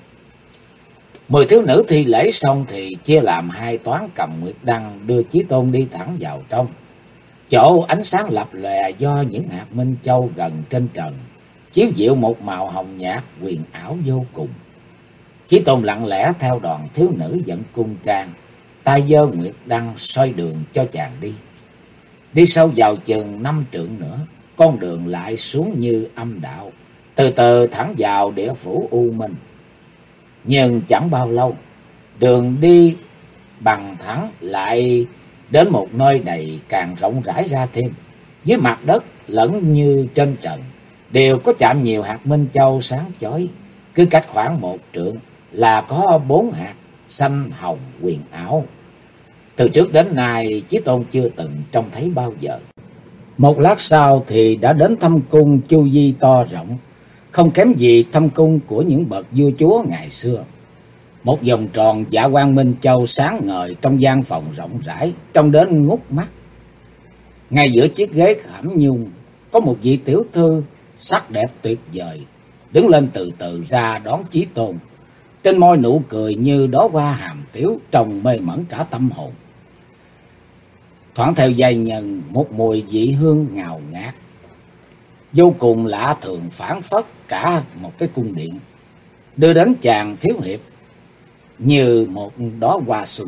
10 thiếu nữ thi lễ xong thì chia làm hai toán cầm nguyệt đăng đưa Chí Tôn đi thẳng vào trong. Chỗ ánh sáng lập lòe do những hạt minh châu gần trên trần, chiếu dịu một màu hồng nhạt huyền ảo vô cùng. Chí Tôn lặng lẽ theo đoàn thiếu nữ dẫn cung trang, tay giơ nguyệt đăng soi đường cho chàng đi. Đi sâu vào chừng 5 trượng nữa, con đường lại xuống như âm đạo, từ từ thẳng vào địa phủ U Minh. Nhưng chẳng bao lâu, đường đi bằng thẳng lại đến một nơi đầy càng rộng rãi ra thêm. Dưới mặt đất lẫn như trên trần đều có chạm nhiều hạt minh châu sáng chói, cứ cách khoảng 1 trượng là có 4 hạt xanh hồng huyền ảo. Từ trước đến nay Chí Tôn chưa từng trông thấy bao giờ. Một lát sau thì đã đến thâm cung chu vi to rộng, không kém gì thâm cung của những bậc vua chúa ngày xưa. Một vòng tròn dạ quang minh châu sáng ngời trong gian phòng rộng rãi, trông đến ngút mắt. Ngay giữa chiếc ghế thảm nhung có một vị tiểu thư sắc đẹp tuyệt vời, đứng lên từ từ ra đón Chí Tôn. Trên môi nụ cười như đóa hoa hàm tiếu, trông mê mẩn cả tâm hồn. Thoảng theo giai nhân một mùi vị hương ngào ngạt, vô cùng lạ thường phảng phất cả một cái cung điện, đưa đến chàng thiếu hiệp như một đóa hoa xuân.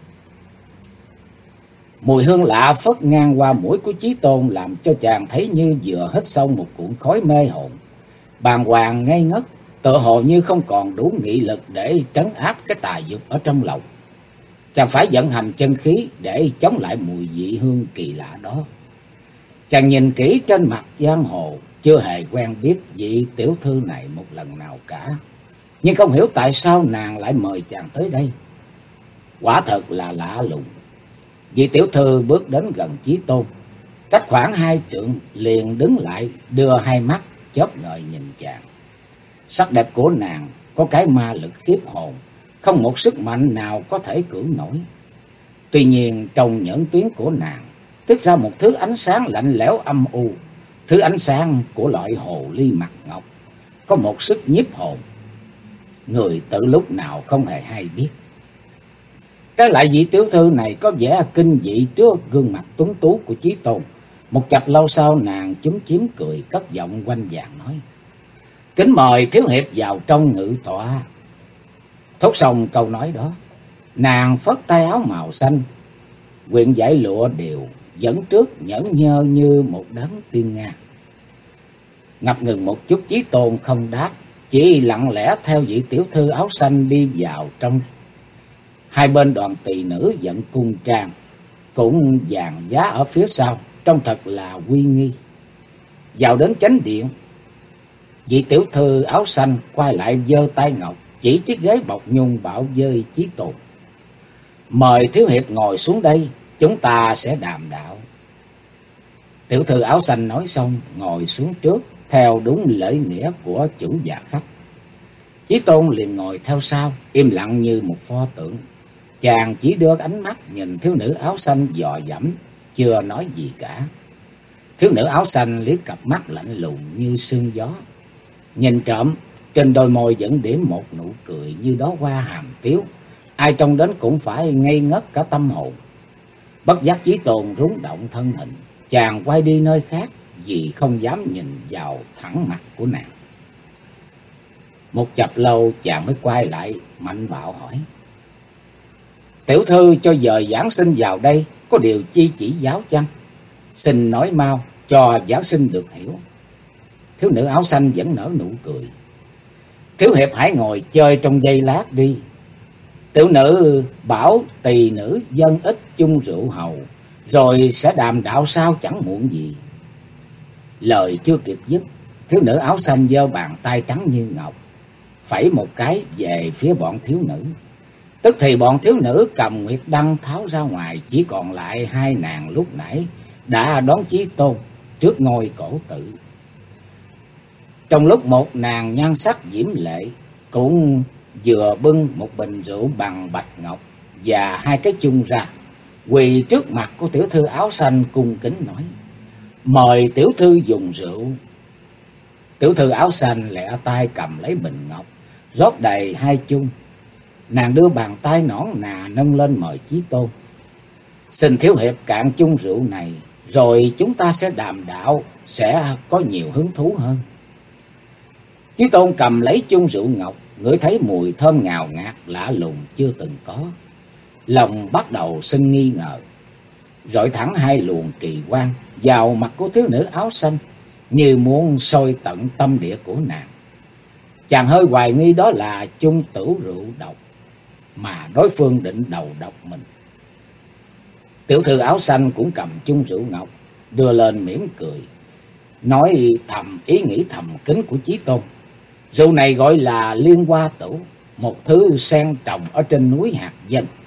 Mùi hương lạ phất ngang qua mũi của Chí Tôn làm cho chàng thấy như vừa hít sâu một cuộn khói mê hồn, bàng hoàng ngây ngất, tựa hồ như không còn đủ nghị lực để trấn áp cái tà dục ở trong lòng. Chàng phải vận hành chân khí để chống lại mùi vị hương kỳ lạ đó. Chàng nhìn kỹ trên mặt giang hồ, chưa hề quen biết vị tiểu thư này một lần nào cả, nhưng không hiểu tại sao nàng lại mời chàng tới đây. Quả thật là lạ lùng. Vị tiểu thư bước đến gần Chí Tôn, cách khoảng 2 trượng, liền đứng lại, đưa hai mắt chớp ngời nhìn chàng. Sắc đẹp của nàng có cái ma lực khiếp hồn, không một sức mạnh nào có thể cưỡng nổi. Tuy nhiên trong nhẫn tuyến của nàng tiết ra một thứ ánh sáng lạnh lẽo âm u, thứ ánh sáng của loại hồ ly mặt ngọc, có một sức nhiếp hồn, người tự lúc nào không hề hay biết. Trái lại vị tiểu thư này có vẻ kinh dị trước gương mặt tuấn tú của Chí Tôn. Một chập lâu sau nàng chúm chím cười, cất giọng quanh vàng nói: "Kính mời thiếu hiệp vào trong ngự tọa." Thốt xong câu nói đó, nàng phất tay áo màu xanh, quyện dải lụa đều dẫn trước nhẫn nhơ như một đấng tiên nga. Ngập ngừng một chút, Chí Tôn không đáp, chỉ lặng lẽ theo vị tiểu thư áo xanh đi vào trong. Hai bên đoàn tỳ nữ dẫn cung trang cũng dàn giá ở phía sau, trông thật là uy nghi. Vào đến chánh điện, vị tiểu thư áo xanh quay lại giơ tay ngọc chỉ chiếc ghế bọc nhung, bảo với Chí Tôn: "Mời thiếu hiệp ngồi xuống đây, chúng ta sẽ đàm đạo." Tiểu thư áo xanh nói xong ngồi xuống trước theo đúng lễ nghĩa của chủ và khách. Chí Tôn liền ngồi theo sau, im lặng như một pho tượng. Chàng chỉ đưa ánh mắt nhìn thiếu nữ áo xanh dò dẫm, chưa nói gì cả. Thiếu nữ áo xanh liếc cặp mắt lạnh lùng như sương gió, nhìn trộm trên đôi môi vẫn điểm một nụ cười như đóa hoa hàm tiếu, ai trông đến cũng phải ngây ngất cả tâm hồn. Bất giác Chí Tôn rúng động thân hình, chàng quay đi nơi khác vì không dám nhìn vào thẳng mặt của nàng. Một chập lâu chàng mới quay lại mạnh bạo hỏi: "Tiểu thư cho dời giảng sinh vào đây, có điều chi chỉ giáo chăng? Xin nói mau cho giảng sinh được hiểu." Thiếu nữ áo xanh vẫn nở nụ cười: "Thiếu hiệp hãy ngồi chơi trong giây lát đi. Tiểu nữ bảo tỳ nữ dâng ít chung rượu hầu, rồi sẽ đàm đạo sau chẳng muộn gì." Lời chưa kịp dứt, thiếu nữ áo xanh giơ bàn tay trắng như ngọc, phẩy một cái về phía bọn thiếu nữ. Tức thì bọn thiếu nữ cầm nguyệt đăng tháo ra ngoài, chỉ còn lại hai nàng lúc nãy đã đón Chí Tôn trước ngôi cổ tự. Trong lúc một nàng nhan sắc diễm lệ cũng vừa bưng một bình rượu bằng bạch ngọc và hai cái chung ra, quỳ trước mặt của tiểu thư áo xanh cung kính nói: "Mời tiểu thư dùng rượu." Tiểu thư áo xanh lẹ tay cầm lấy bình ngọc, rót đầy hai chung. Nàng đưa bàn tay nõn nà nâng lên mời Chí Tôn: "Xin thiếu hiệp cạn chung rượu này, rồi chúng ta sẽ đàm đạo, sẽ có nhiều hứng thú hơn." Chí Tôn cầm lấy chung rượu ngọc, ngửi thấy mùi thơm ngào ngạt lạ lùng chưa từng có. Lòng bắt đầu sinh nghi ngờ, rọi thẳng hai luồng kỳ quan vào mặt của thiếu nữ áo xanh, như muốn soi tận tâm địa của nàng. Chàng hơi hoài nghi đó là chung tửu rượu độc, mà đối phương định đầu độc mình. Tiểu thư áo xanh cũng cầm chung rượu ngọc, đưa lên mỉm cười, nói thầm ý nghĩ thầm kín của Chí Tôn: "Rượu này gọi là liên hoa tửu, một thứ sen trồng ở trên núi Hạt Dân.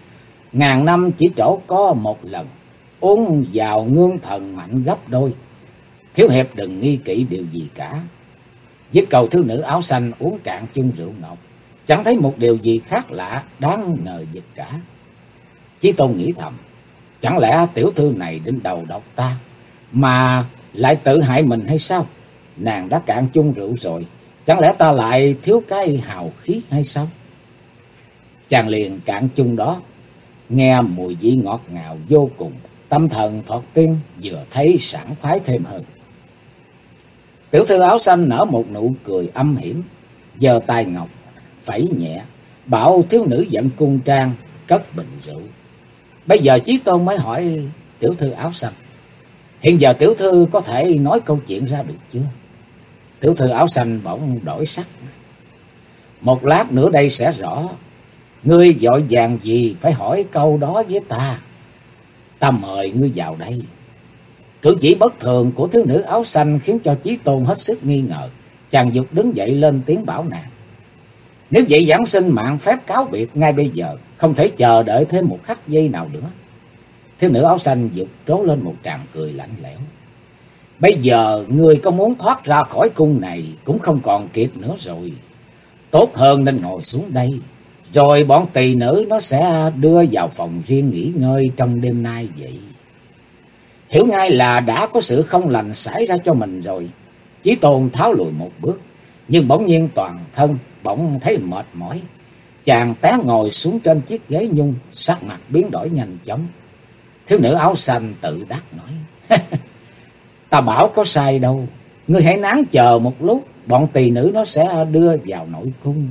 ngàn năm chỉ trổ có một lần, uống vào ngương thần mạnh gấp đôi. Thiếu hiệp đừng nghi kỵ điều gì cả. Dứt câu, thiếu nữ áo xanh uống cạn chung rượu ngọc, chẳng thấy một điều gì khác lạ đáng ngờ vực cả. Chí Tôn nghĩ thầm, chẳng lẽ tiểu thư này đến đầu độc ta mà lại tự hại mình hay sao? Nàng đã cạn chung rượu rồi, chẳng lẽ ta lại thiếu cái hào khí hay sao? Chàng liền cạn chung đó, nghe mùi vị ngọt ngào vô cùng, tâm thần thoạt tiên, vừa thấy sảng khoái thêm hơn. Tiểu thư áo xanh nở một nụ cười âm hiểm, giơ tay ngọc phẩy nhẹ, bảo thiếu nữ dẫn cung trang cất bình rượu. Bây giờ Chí Tôn mới hỏi tiểu thư áo xanh, hiện giờ tiểu thư có thể nói câu chuyện ra được chưa? Tiểu thư áo xanh bỗng đổi sắc. Một lát nữa đây sẽ rõ. Ngươi vội vàng gì phải hỏi câu đó với ta? Ta mời ngươi vào đây. Cử chỉ bất thường của thiếu nữ áo xanh khiến cho Chí Tôn hết sức nghi ngờ. Chàng giục đứng dậy lên tiếng bảo nàng, nếu vậy giảng xin mạng phép cáo biệt ngay bây giờ, không thể chờ đợi thêm một khắc giây nào nữa. Thiếu nữ áo xanh giục trố lên một tràng cười lạnh lẽo. Bây giờ ngươi có muốn thoát ra khỏi cung này cũng không còn kịp nữa rồi. Tốt hơn nên ngồi xuống đây, rồi bọn tỳ nữ nó sẽ đưa vào phòng riêng nghỉ ngơi trong đêm nay vậy. Hiểu ngay là đã có sự không lành xảy ra cho mình rồi. Chí Tôn tháo lùi một bước, nhưng bỗng nhiên toàn thân bỗng thấy mệt mỏi. Chàng té ngồi xuống trên chiếc ghế nhung, sắc mặt biến đổi nhanh chóng. Thiếu nữ áo xanh tự đắc nói, ta bảo có sai đâu, ngươi hãy nán chờ một lúc, bọn tỳ nữ nó sẽ đưa vào nội cung.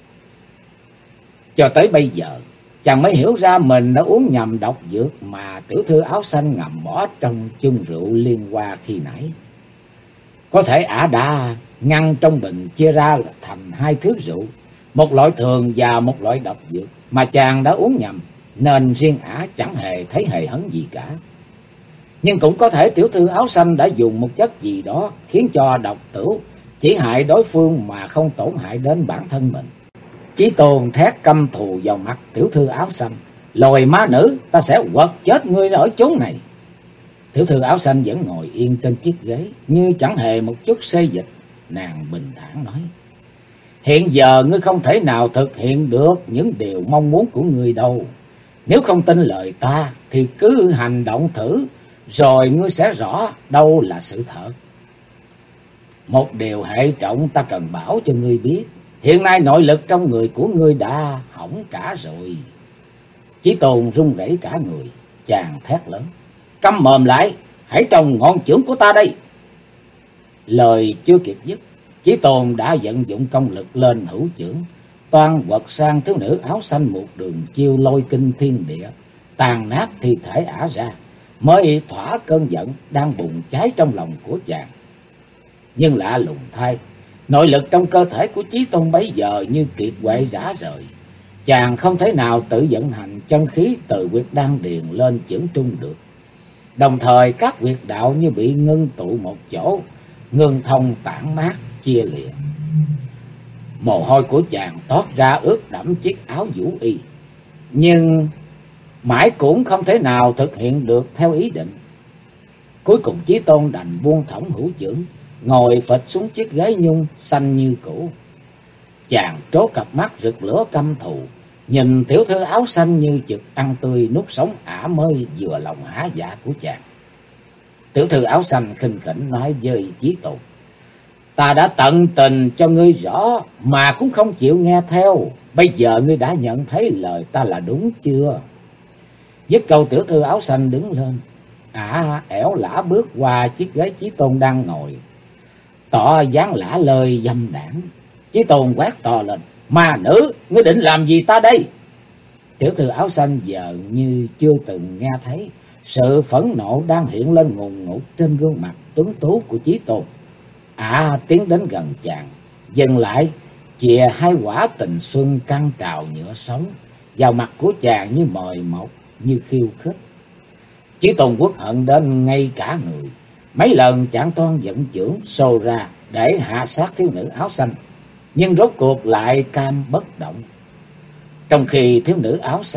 Cho tới bây giờ, chàng mới hiểu ra mình đã uống nhầm độc dược mà tiểu thư áo xanh ngầm bỏ trong chung rượu liên hoa khi nãy. Có thể ả đã ngăn trong bình chia ra là thành hai thứ rượu, một loại thường và một loại độc dược, mà chàng đã uống nhầm, nên riêng ả chẳng hề thấy hề hấn gì cả. Nhưng cũng có thể tiểu thư áo xanh đã dùng một chất gì đó khiến cho độc tửu chỉ hại đối phương mà không tổn hại đến bản thân mình. Chí Tôn thét căm thù vào mặt tiểu thư áo xanh, lồi ma nữ, ta sẽ quật chết ngươi ở chốn này. Tiểu thư áo xanh vẫn ngồi yên trên chiếc ghế như chẳng hề một chút xê dịch. Nàng bình thản nói, hiện giờ ngươi không thể nào thực hiện được những điều mong muốn của ngươi đâu. Nếu không tin lời ta thì cứ hành động thử, rồi ngươi sẽ rõ đâu là sự thật. Một điều hệ trọng ta cần bảo cho ngươi biết, hiện nay nội lực trong người của ngươi đã hỏng cả rồi. Chí Tôn run rẩy cả người, chàng thét lớn, câm mồm lại, hãy trồng ngọn chưởng của ta đây. Lời chưa kịp dứt, Chí Tôn đã vận dụng công lực lên hữu chưởng, toan quật sang thiếu nữ áo xanh một đường chiêu lôi kinh thiên địa, tàn nát thi thể ả ra, mới thỏa cơn giận đang bùng cháy trong lòng của chàng. Nhưng lạ lùng thay, nội lực trong cơ thể của Chí Tôn bấy giờ như kiệt quệ rã rời. Chàng không thể nào tự vận hành chân khí từ huyệt đan điền lên chưởng trung được. Đồng thời các huyệt đạo như bị ngưng tụ một chỗ, ngưng thông tản mát chia lìa. Mồ hôi của chàng toát ra ướt đẫm chiếc áo vũ y, nhưng mãi cũng không thể nào thực hiện được theo ý định. Cuối cùng Chí Tôn đành buông thõng hữu chưởng, ngồi phịch xuống chiếc ghế nhung xanh như cũ. Chàng trố cặp mắt rực lửa căm thù, nhìn tiểu thư áo xanh như chực ăn tươi nuốt sống ả mới vừa lòng há dạ của chàng. Tiểu thư áo xanh khinh khỉnh nói với Chí Tôn, ta đã tận tình cho ngươi rõ mà cũng không chịu nghe theo. Bây giờ ngươi đã nhận thấy lời ta là đúng chưa? Dứt câu, tiểu thư áo xanh đứng lên, ả ẻo lả bước qua chiếc ghế Chí Tôn đang ngồi, tỏ dáng lả lời dâm đảng. Chí Tôn quát to lên, ma nữ, ngươi định làm gì ta đây? Tiểu thư áo xanh giờ như chưa từng nghe thấy, sự phẫn nộ đang hiện lên ngùn ngụt trên gương mặt tuấn tú của Chí Tôn. Ả tiến đến gần chàng, dừng lại, chìa hai quả tình xuân căng trào nhựa sống vào mặt của chàng như mời mọc, như khiêu khích. Chí Tôn uất hận đến ngay cả người, mấy lần chàng toan vận chưởng xô ra để hạ sát thiếu nữ áo xanh, nhưng rốt cuộc lại cam bất động. Trong khi thiếu nữ áo xanh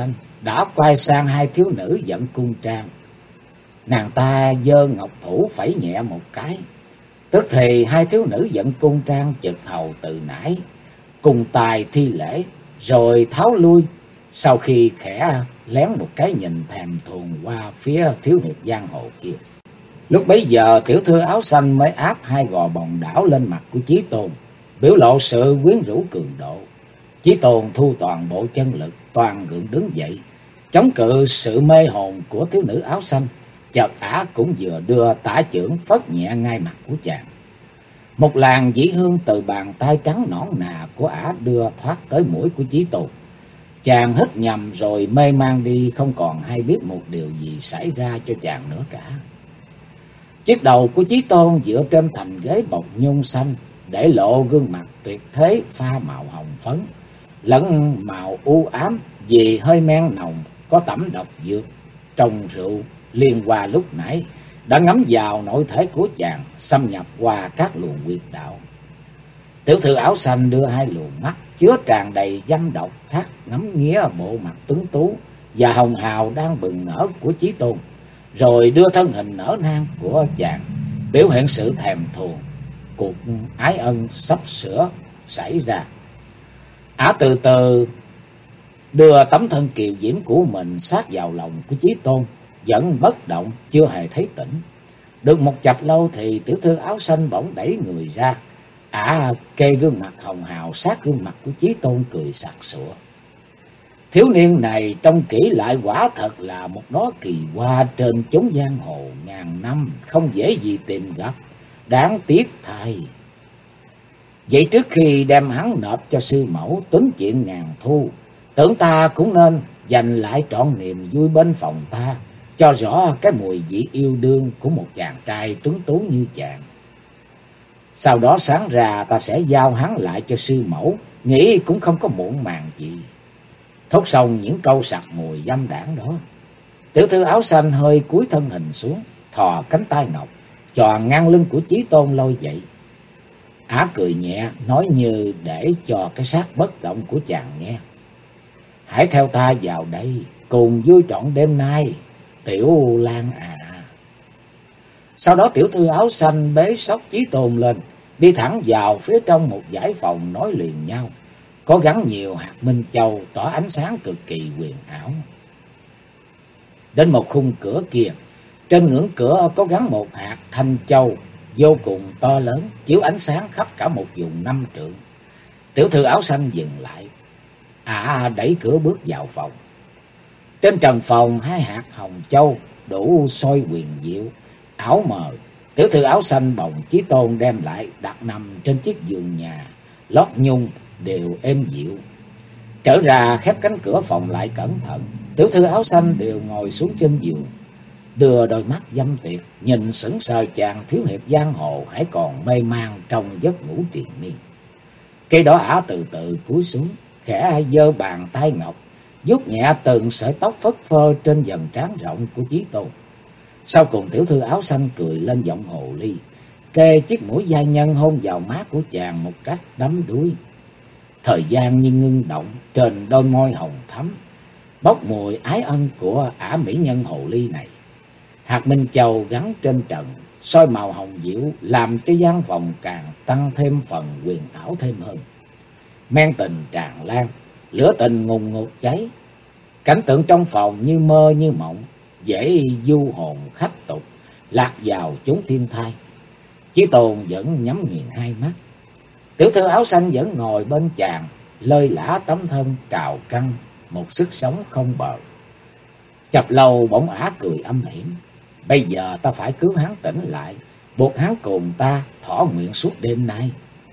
đã quay sang hai thiếu nữ dẫn cung trang. Nàng ta giơ ngọc thủ phẩy nhẹ một cái, tức thì hai thiếu nữ dẫn cung trang chực hầu từ nãy, cùng tài thi lễ, rồi tháo lui. Sau khi khẽ lén một cái nhìn thèm thuồng qua phía thiếu hiệp giang hồ kia, lúc bấy giờ tiểu thư áo xanh mới áp hai gò bồng đảo lên mặt của Chí Tôn, biểu lộ sự quyến rũ cường độ. Chí Tôn thu toàn bộ chân lực, toàn gượng đứng dậy, chống cự sự mê hồn của thiếu nữ áo xanh. Chợt ả cũng vừa đưa tả chưởng phất nhẹ ngay mặt của chàng. Một làn dĩ hương từ bàn tay trắng nõn nà của ả đưa thoát tới mũi của Chí Tôn. Chàng hít nhầm rồi mê man đi, không còn hay biết một điều gì xảy ra cho chàng nữa cả. Chiếc đầu của Chí Tôn dựa trên thành ghế bọc nhung xanh, để lộ gương mặt tuyệt thế pha màu hồng phấn lẫn màu u ám vì hơi men nồng có tẩm độc dược trong rượu liên qua lúc nãy đã ngấm vào nội thể của chàng, xâm nhập qua các luồng huyệt đạo. Tiểu thư áo xanh đưa hai luồng mắt chứa tràn đầy dâm độc khát ngắm nghía bộ mặt tuấn tú và hồng hào đang bừng nở của Chí Tôn, rồi đưa thân hình nở nang của chàng, biểu hiện sự thèm thuồng cuộc ái ân sắp sửa xảy ra. Ả từ từ đưa tấm thân kiều diễm của mình sát vào lòng của Chí Tôn, vẫn bất động, chưa hề thấy tỉnh. Được một chập lâu thì tiểu thư áo xanh bỗng đẩy người ra. Ả kê gương mặt hồng hào sát gương mặt của Chí Tôn, cười sặc sụa. Thiếu niên này trông kỹ lại quả thật là một đóa kỳ hoa trên chốn giang hồ ngàn năm, không dễ gì tìm gặp, đáng tiếc thay. Vậy trước khi đem hắn nộp cho sư mẫu tính chuyện ngàn thu, tưởng ta cũng nên dành lại trọn niềm vui bên phòng ta, cho rõ cái mùi vị yêu đương của một chàng trai tuấn tú như chàng. Sau đó sáng ra ta sẽ giao hắn lại cho sư mẫu, nghĩ cũng không có muộn màng gì. Thốt xong những câu sặc mùi dâm đảng đó, tiểu thư áo xanh hơi cúi thân hình xuống, thò cánh tay ngọc choàng ngang lưng của Chí Tôn lôi dậy. Ả cười nhẹ, nói như để cho cái xác bất động của chàng nghe: hãy theo ta vào đây, cùng vui trọn đêm nay, Tiểu Lan à. Sau đó tiểu thư áo xanh bế xốc Chí Tôn lên, đi thẳng vào phía trong một dãy phòng nối liền nhau, có gắn nhiều hạt minh châu tỏa ánh sáng cực kỳ huyền ảo. Đến một khung cửa kia, trên ngưỡng cửa có gắn một hạt thanh châu vô cùng to lớn, chiếu ánh sáng khắp cả một vùng 5 trượng. Tiểu thư áo xanh dừng lại, đẩy cửa bước vào phòng. Trên trần phòng hai hạt hồng châu đủ soi huyền diệu ảo mờ. Tiểu thư áo xanh bồng Chí Tôn đem lại, đặt nằm trên chiếc giường nhà lót nhung đều êm dịu. Trở ra khép cánh cửa phòng lại cẩn thận, tiểu thư áo xanh đều ngồi xuống trên giường, đưa đôi mắt dâm tiệt nhìn sững sờ chàng thiếu hiệp giang hồ hãy còn mê man trong giấc ngủ triền miên. Cây đó ả từ từ cúi xuống, khẽ giơ bàn tay ngọc vuốt nhẹ từng sợi tóc phất phơ trên vầng trán rộng của Chí Tôn. Sau cùng tiểu thư áo xanh cười lên giọng hồ ly, kê chiếc mũi giai nhân hôn vào má của chàng một cách đắm đuối. Thời gian như ngưng động trên đôi môi hồng thắm, bốc mùi ái ân của ả mỹ nhân hồ ly này. Hạt minh châu gắn trên trần soi màu hồng diệu, làm cho gian phòng càng tăng thêm phần huyền ảo thêm hơn. Men tình tràn lan, lửa tình ngùn ngụt cháy, cảnh tượng trong phòng như mơ như mộng, dễ du hồn khách tục lạc vào chốn thiên thai. Chí Tôn vẫn nhắm nghiền hai mắt, tiểu thư áo xanh vẫn ngồi bên chàng, lơi lả tấm thân trào căng một sức sống không bờ. Chập lâu bỗng ả cười âm hiểm: bây giờ ta phải cứu hắn tỉnh lại, buộc hắn cùng ta thỏa nguyện suốt đêm nay.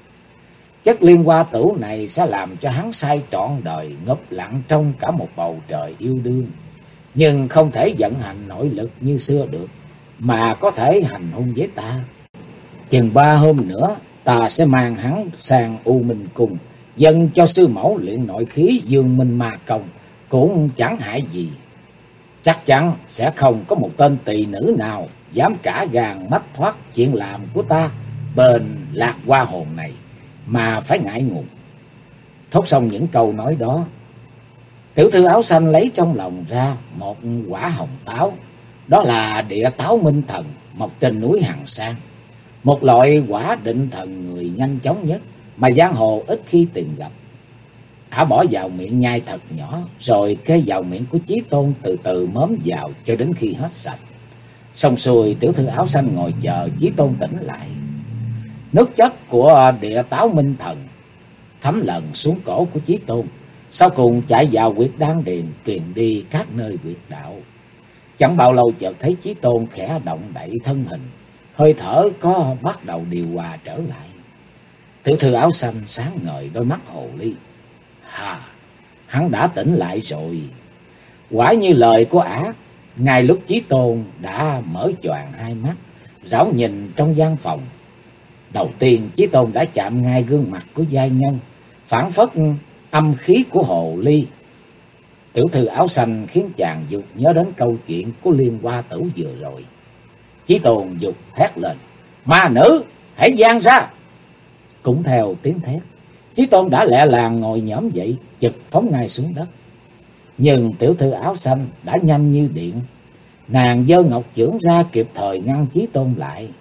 Chất liên hoa tửu này sẽ làm cho hắn say trọn đời, ngập lặng trong cả một bầu trời yêu đương. Nhưng không thể vận hành nội lực như xưa được, mà có thể hành hung với ta. Chừng 3 hôm nữa, ta sẽ mang hắn sang U Minh Cung, dâng cho sư mẫu luyện nội khí Dương Minh Ma Công, cũng chẳng hại gì. Chắc chắn sẽ không có một tên tỳ nữ nào dám cả gan mách thoát chuyện làm của ta bên Lạc Hoa hồn này, mà phải ngại ngùng. Thốt xong những câu nói đó, Tiểu thư áo xanh lấy trong lòng ra một quả hồng táo. Đó là địa táo minh thần mọc trên núi Hằng Sang. Một loại quả định thần người nhanh chóng nhất mà giang hồ ít khi tìm gặp. Ả bỏ vào miệng nhai thật nhỏ, rồi kê vào miệng của Chí Tôn từ từ mớm vào cho đến khi hết sạch. Xong xuôi, tiểu thư áo xanh ngồi chờ Chí Tôn tỉnh lại. Nước chất của địa táo minh thần thấm lần xuống cổ của Chí Tôn, sau cùng chạy vào huyệt đan điền, truyền đi các nơi huyệt đạo. Chẳng bao lâu chợt thấy Chí Tôn khẽ động đậy thân hình, hơi thở có bắt đầu điều hòa trở lại. Tiểu thư áo xanh sáng ngời đôi mắt hồ ly. Hà, hắn đã tỉnh lại rồi. Quả như lời của ả, ngay lúc Chí Tôn đã mở choàng hai mắt, rảo nhìn trong gian phòng. Đầu tiên Chí Tôn đã chạm ngay gương mặt của giai nhân, phảng phất âm khí của hồ ly. Tiểu thư áo xanh khiến chàng dục nhớ đến câu chuyện của Liên Hoa Tử vừa rồi. Chí Tôn dục thét lên: "Ma nữ, hãy giang ra!" Cũng theo tiếng thét, Chí Tôn đã lẹ làng ngồi nhổm dậy, chực phóng ngay xuống đất. Nhưng tiểu thư áo xanh đã nhanh như điện, nàng giơ ngọc chưởng ra kịp thời ngăn Chí Tôn lại.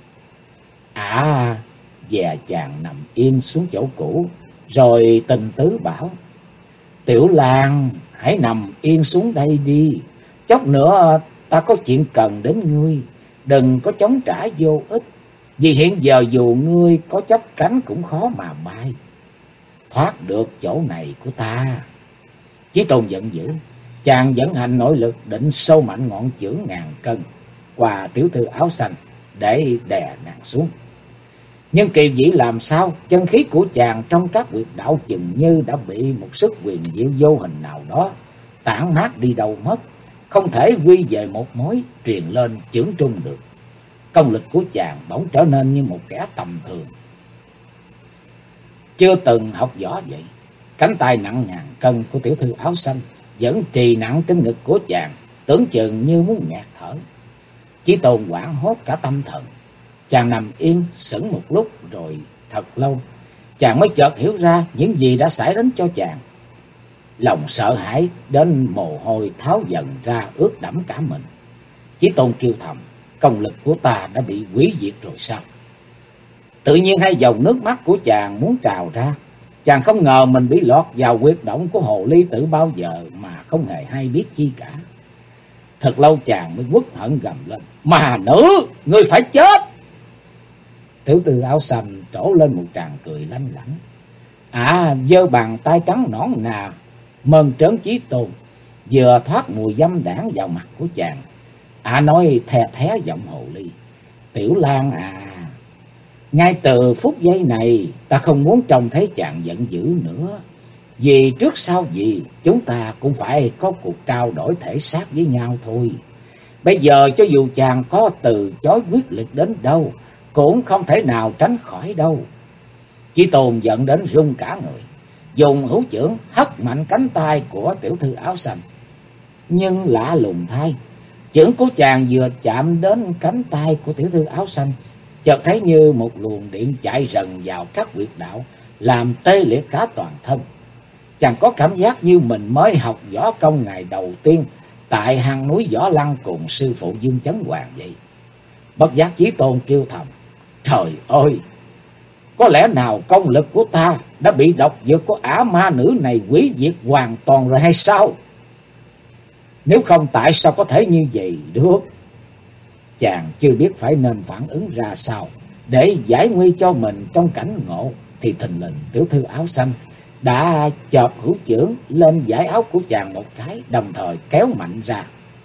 Dè chàng nằm yên xuống chỗ cũ, rồi tình tứ bảo: "Tiểu Lang, hãy nằm yên xuống đây đi. Chốc nữa ta có chuyện cần đến ngươi, đừng có chống trả vô ích. Vì hiện giờ dù ngươi có chắp cánh cũng khó mà bay thoát được chỗ này của ta." Chí Tôn giận dữ, chàng dẫn hành nội lực định sâu mạnh ngọn chưởng ngàn cân qua tiểu thư áo xanh để đè nàng xuống. Nhưng kỳ dĩ làm sao, chân khí của chàng trong các huyệt đạo chừng như đã bị một sức quyền diệu vô hình nào đó tản mát đi đâu mất, không thể quy về một mối truyền lên chưởng trung được. Công lực của chàng bỗng trở nên như một kẻ tầm thường, chưa từng học võ vậy. Cánh tay nặng ngàn cân của tiểu thư áo xanh vẫn trì nặng trên ngực của chàng, tưởng chừng như muốn ngạt thở. Chí Tôn hoảng hốt cả tâm thần. Chàng nằm yên sững một lúc, rồi thật lâu chàng mới chợt hiểu ra những gì đã xảy đến cho chàng. Lòng sợ hãi đến mồ hôi tháo dần ra ướt đẫm cả mình. Chí Tôn kêu thầm: "Công lực của ta đã bị hủy diệt rồi sao?" Tự nhiên hai dòng nước mắt của chàng muốn trào ra. Chàng không ngờ mình bị lọt vào huyệt động của hồ ly tử bao giờ mà không hề hay biết chi cả. Thật lâu chàng mới uất hận gầm lên: "Ma nữ, ngươi phải chết!" Tiểu thư áo xanh trổ lên một tràng cười lanh lảnh. Giơ bàn tay trắng nõn nà mơn trớn Chí Tôn, vừa thoát mùi dâm đãng vào mặt của chàng. Nói the thé giọng hồ ly: "Tiểu Lang ngay từ phút giây này ta không muốn trông thấy chàng giận dữ nữa. Vì trước sau gì chúng ta cũng phải có cuộc trao đổi thể xác với nhau thôi. Bây giờ cho dù chàng có từ chối quyết liệt đến đâu cũng không thể nào tránh khỏi đâu." Chí Tôn giận đến run cả người, dùng hữu chưởng hất mạnh cánh tay của tiểu thư áo xanh. Nhưng lạ lùng thay, chưởng của chàng vừa chạm đến cánh tay của tiểu thư áo xanh, chợt thấy như một luồng điện chạy rần vào các huyệt đạo, làm tê liệt cả toàn thân. Chàng có cảm giác như mình mới học võ công ngày đầu tiên tại hang núi Võ Lăng cùng sư phụ Dương Chấn Hoàng vậy. Bất giác Chí Tôn kêu thầm: "Trời ơi! Có lẽ nào công lực của ta đã bị độc dược của ả ma nữ này hủy diệt hoàn toàn rồi hay sao? Nếu không, tại sao có thể như vậy được?" Chàng chưa biết phải nên phản ứng ra sao để giải nguy cho mình trong cảnh ngộ, thì thình lình tiểu thư áo xanh đã chộp hữu chưởng lên vải áo của chàng một cái, đồng thời kéo mạnh ra.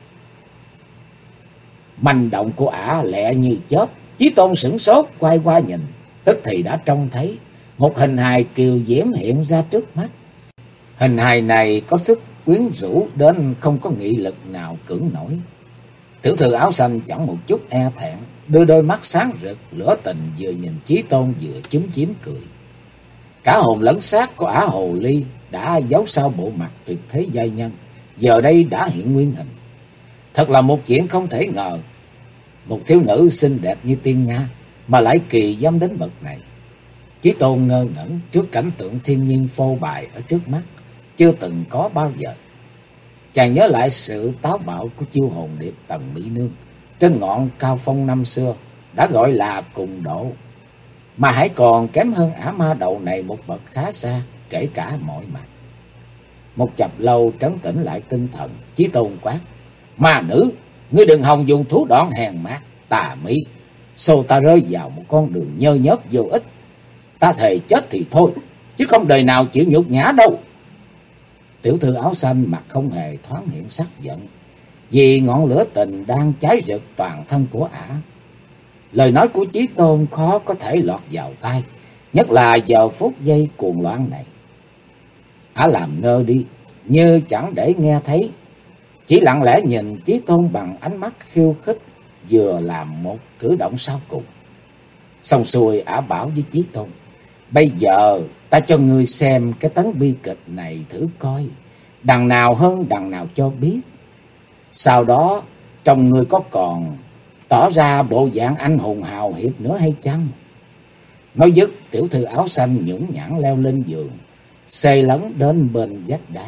Manh động của ả lẹ như chớp. Chí Tôn sửng sốt quay qua nhìn, tức thì đã trông thấy một hình hài kiều diễm hiện ra trước mắt. Hình hài này có sức quyến rũ đến không có nghị lực nào cưỡng nổi. Tiểu thư áo xanh chẳng một chút e thẹn, đưa đôi mắt sáng rực lửa tình vừa nhìn Chí Tôn vừa chúm chím cười. Cả hồn lẫn xác của ả hồ ly đã giấu sau bộ mặt tuyệt thế giai nhân, giờ đây đã hiện nguyên hình. Thật là một chuyện không thể ngờ, một thiếu nữ xinh đẹp như tiên nga mà lại kỳ dâm đến bậc này. Chí Tôn ngơ ngẩn trước cảnh tượng thiên nhiên phô bày ở trước mắt, chưa từng có bao giờ. Chàng nhớ lại sự táo bạo của chiêu hồn điệp Tần Mỹ Nương trên ngọn cao phong năm xưa, đã gọi là cùng độ, mà hãy còn kém hơn ả ma đầu này một bậc khá xa, kể cả mọi mặt. Một chập lâu trấn tĩnh lại tinh thần, Chí Tôn quát: "Ma nữ, ngươi đừng hòng dùng thủ đoạn hèn mát tà mị, xô ta rơi vào một con đường nhơ nhớp vô ích. Ta thề chết thì thôi, chứ không đời nào chịu nhục nhã đâu." Tiểu thư áo xanh mặt không hề thoáng hiện sắc giận, vì ngọn lửa tình đang cháy rực toàn thân của ả. Lời nói của Chí Tôn khó có thể lọt vào tai, nhất là giờ phút giây cuồng loạn này. Ả làm ngơ đi, như chẳng để nghe thấy, chỉ lặng lẽ nhìn Chí Tôn bằng ánh mắt khiêu khích, vừa làm một cử động sau cùng. Xong xuôi, ả bảo với Chí Tôn: "Bây giờ ta cho ngươi xem cái tấn bi kịch này thử coi, đằng nào hơn đằng nào cho biết. Sau đó trong ngươi có còn tỏ ra bộ dạng anh hùng hào hiệp nữa hay chăng?" Nói dứt, tiểu thư áo xanh nhũng nhãn leo lên giường, xê lấn đến bên vách đá.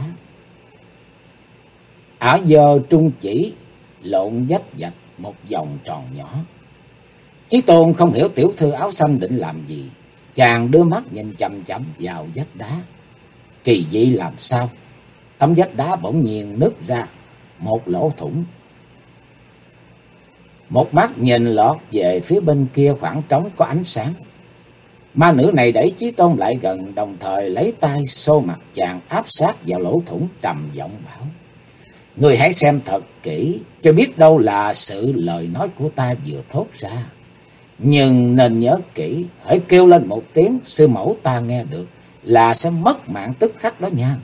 Ả giơ trung chỉ lộn vách vạch một vòng tròn nhỏ. Chí Tôn không hiểu tiểu thư áo xanh định làm gì, chàng đưa mắt nhìn chằm chằm vào vách đá. Kỳ dị làm sao, tấm vách đá bỗng nhiên nứt ra một lỗ thủng. Một mắt nhìn lọt về phía bên kia khoảng trống có ánh sáng. Ma nữ này đẩy Chí Tôn lại gần, đồng thời lấy tay xô mặt chàng áp sát vào lỗ thủng, trầm giọng bảo: "Người hãy xem thật kỹ, cho biết đâu là sự lời nói của ta vừa thốt ra. Nhưng nên nhớ kỹ, hãy kêu lên một tiếng, sư mẫu ta nghe được là sẽ mất mạng tức khắc đó nha."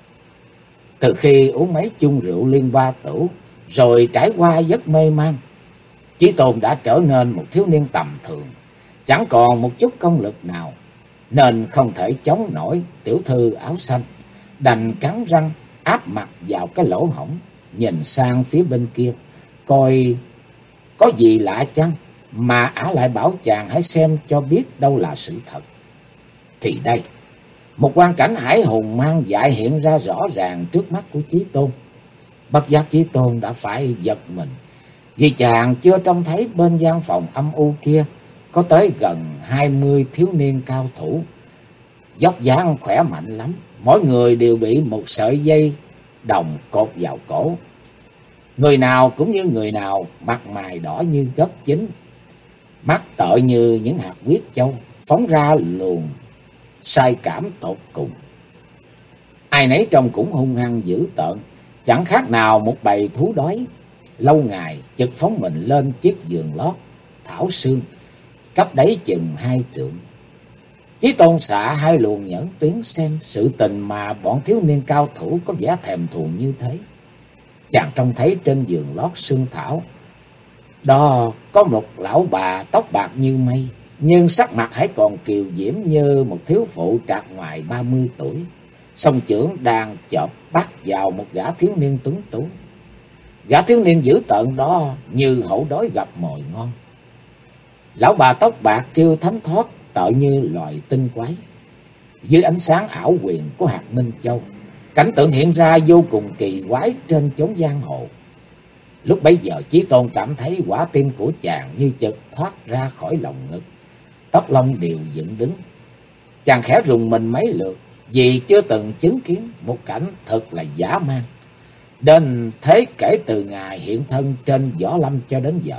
Từ khi uống mấy chung rượu liên hoa tửu, rồi trải qua giấc mê man, Chí Tôn đã trở nên một thiếu niên tầm thường, chẳng còn một chút công lực nào, nên không thể chống nổi tiểu thư áo xanh, đành cắn răng áp mặt vào cái lỗ hổng, nhìn sang phía bên kia, coi có gì lạ chăng, mà ả lại bảo chàng hãy xem cho biết đâu là sự thật. Thì đây, một quang cảnh hải hùng mang dại hiện ra rõ ràng trước mắt của Chí Tôn. Bất giác Chí Tôn đã phải giật mình, vì chàng chưa trông thấy bên gian phòng âm u kia có tới gần 20 thiếu niên cao thủ, dốc dáng khỏe mạnh lắm, mỗi người đều bị một sợi dây đồng cột vào cổ. Người nào cũng như người nào, mặt mày đỏ như gấc chín, mắt tợ như những hạt huyết châu, phóng ra luồng sai cảm tột cùng. Ai nấy trông cũng hung hăng dữ tợn, chẳng khác nào một bầy thú đói lâu ngày chực phóng mình lên chiếc giường lót thảo sương, cách đấy chừng 2 trượng. Chí Tôn xạ hai luồng nhãn tuyến xem sự tình mà bọn thiếu niên cao thủ có vẻ thèm thuồng như thế. Chàng trông thấy trên giường lót sương thảo đó có một lão bà tóc bạc như mây, nhưng sắc mặt hãy còn kiều diễm như một thiếu phụ trạc ngoài 30 tuổi. Song chưởng đang chộp bắt vào một gã thiếu niên tuấn tú. Gã thiếu niên dữ tợn đó như hổ đói gặp mồi ngon. Lão bà tóc bạc kêu thánh thót, tợ như loài tinh quái. Dưới ánh sáng ảo quyền của hạt minh châu, cảnh tượng hiện ra vô cùng kỳ quái trên chốn giang hồ. Lúc bấy giờ Chí Tôn cảm thấy quả tim của chàng như chợt thoát ra khỏi lồng ngực, tóc lông đều dựng đứng. Chàng khẽ rùng mình mấy lượt, vì chưa từng chứng kiến một cảnh thật là dã man đến thế kể từ ngày hiện thân trên võ lâm cho đến giờ.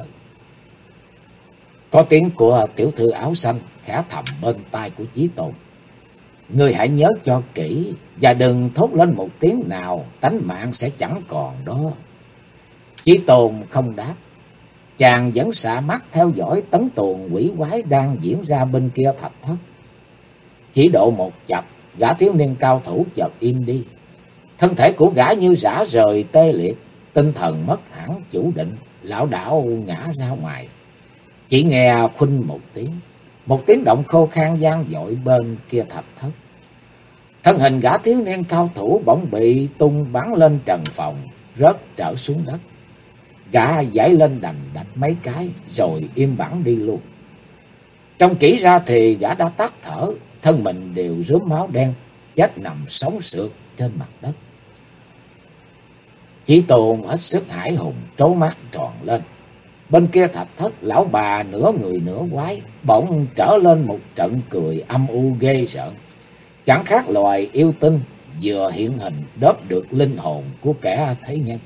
Có tiếng của tiểu thư áo xanh khẽ thầm bên tai của Chí Tôn: "Ngươi hãy nhớ cho kỹ và đừng thốt lên một tiếng nào, tánh mạng sẽ chẳng còn đó." Chí Tôn không đáp, chàng vẫn xạ mắt theo dõi tấn tuồng quỷ quái đang diễn ra bên kia thạch thất. Chỉ độ một chập, gã thiếu niên cao thủ chợt im đi. Thân thể của gã như rã rời tê liệt, tinh thần mất hẳn chủ định, lảo đảo ngã ra ngoài. Chỉ nghe khuynh một tiếng động khô khan vang dội bên kia thạch thất. Thân hình gã thiếu niên cao thủ bỗng bị tung bắn lên trần phòng, rớt trở xuống đất. Gã giãy lên đành đạch mấy cái rồi im bẵng đi luôn. Trông kỹ ra thì gã đã tắt thở, thân mình đều rớm máu đen, chết nằm sống sượt trên mặt đất. Chí Tôn hết sức hãi hùng, trố mắt tròn lên. Bên kia thạch thất, lão bà nửa người nửa quái bỗng trở lên một trận cười âm u ghê rợn, chẳng khác loài yêu tinh vừa hiện hình đớp được linh hồn của kẻ thế nhân.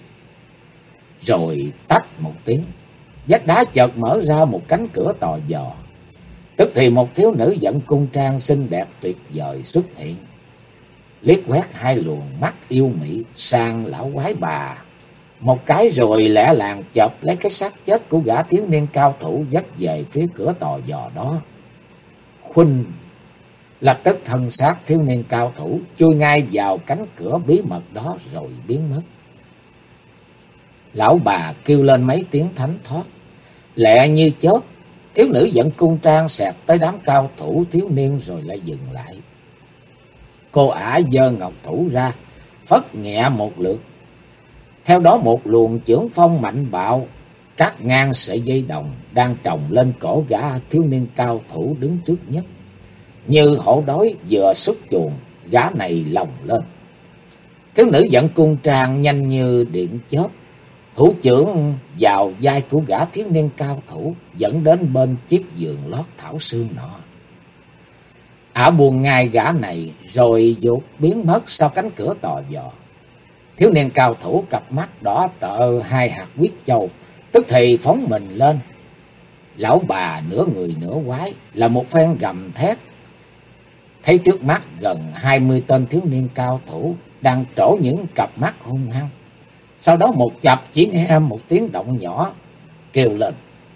Rồi tách một tiếng, vách đá chợt mở ra một cánh cửa tò vò. Tức thì một thiếu nữ dẫn cung trang xinh đẹp tuyệt vời xuất hiện, liếc quét hai luồng mắt yêu mị sang lão quái bà một cái, rồi lẹ làng chộp lấy cái xác chết của gã thiếu niên cao thủ dắt về phía cửa tò vò đó. Khuynh lập tức thân xác thiếu niên cao thủ chui ngay vào cánh cửa bí mật đó rồi biến mất. Lão bà kêu lên mấy tiếng thánh thót, lẹ như chớp, thiếu nữ dẫn cung trang xẹt tới đám cao thủ thiếu niên rồi lại dừng lại. Cô ả giơ ngọc thủ ra, phất nhẹ một lượt. Theo đó một luồng chưởng phong mạnh bạo cắt ngang sợi dây đồng đang trồng lên cổ gã thiếu niên cao thủ đứng trước nhất. Như hổ đói vừa xuất chuồng, gã này lồng lên. Thiếu nữ dẫn cung trang nhanh như điện chớp, hữu chưởng vào vai của gã thiếu niên cao thủ, dẫn đến bên chiếc giường lót thảo sương nọ. Ả buông ngay gã này rồi vụt biến mất sau cánh cửa tò vò. Thiếu niên cao thủ cặp mắt đỏ tợ hai hạt huyết châu, tức thì phóng mình lên. Lão bà nửa người nửa quái là một phen gầm thét, thấy trước mắt gần 20 tên thiếu niên cao thủ đang trổ những cặp mắt hung hăng. Sau đó một chập chỉ nghe một tiếng động nhỏ kêu lên.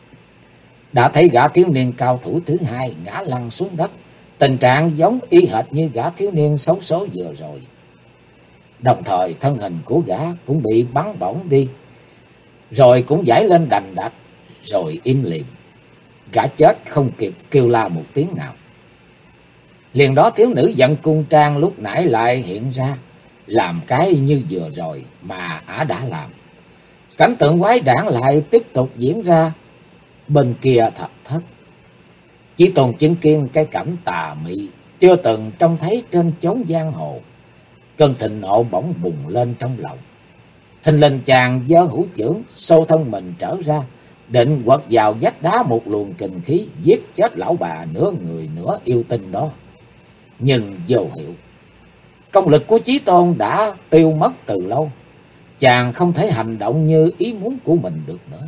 Đã thấy gã thiếu niên cao thủ thứ hai ngã lăn xuống đất, tình trạng giống y hệt như gã thiếu niên xấu số vừa rồi. Đồng thời thân hình của gã cũng bị bắn bổng đi, rồi cũng giãy lên đành đạch, rồi im lìm. Gã chết không kịp kêu la một tiếng nào. Liền đó thiếu nữ dẫn cung trang lúc nãy lại hiện ra, làm cái như vừa rồi mà ả đã làm. Cảnh tượng quái đản lại tiếp tục diễn ra bên kia thạch thất. Chí Tôn chứng kiến cái cảnh tà mị chưa từng trông thấy trên chốn giang hồ. Cơn thịnh nộ bỗng bùng lên trong lòng. Thình lình chàng giơ hữu chưởng xô thân mình trở ra, định quật vào vách đá một luồng kình khí giết chết lão bà nửa người nửa yêu tinh đó. Nhưng vô hiệu. Công lực của Chí Tôn đã tiêu mất từ lâu, chàng không thể hành động như ý muốn của mình được nữa.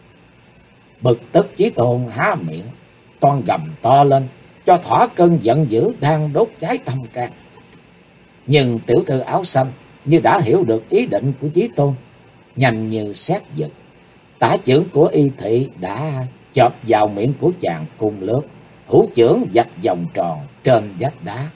Bực tức Chí Tôn há miệng toan gầm to lên cho thỏa cơn giận dữ đang đốt cháy tâm can. Nhưng tiểu thư áo xanh như đã hiểu được ý định của Chí Tôn, nhanh như sét giật, tả chưởng của y thị đã chộp vào miệng của chàng cùng lướt, hữu chưởng vạch vòng tròn trên vách đá.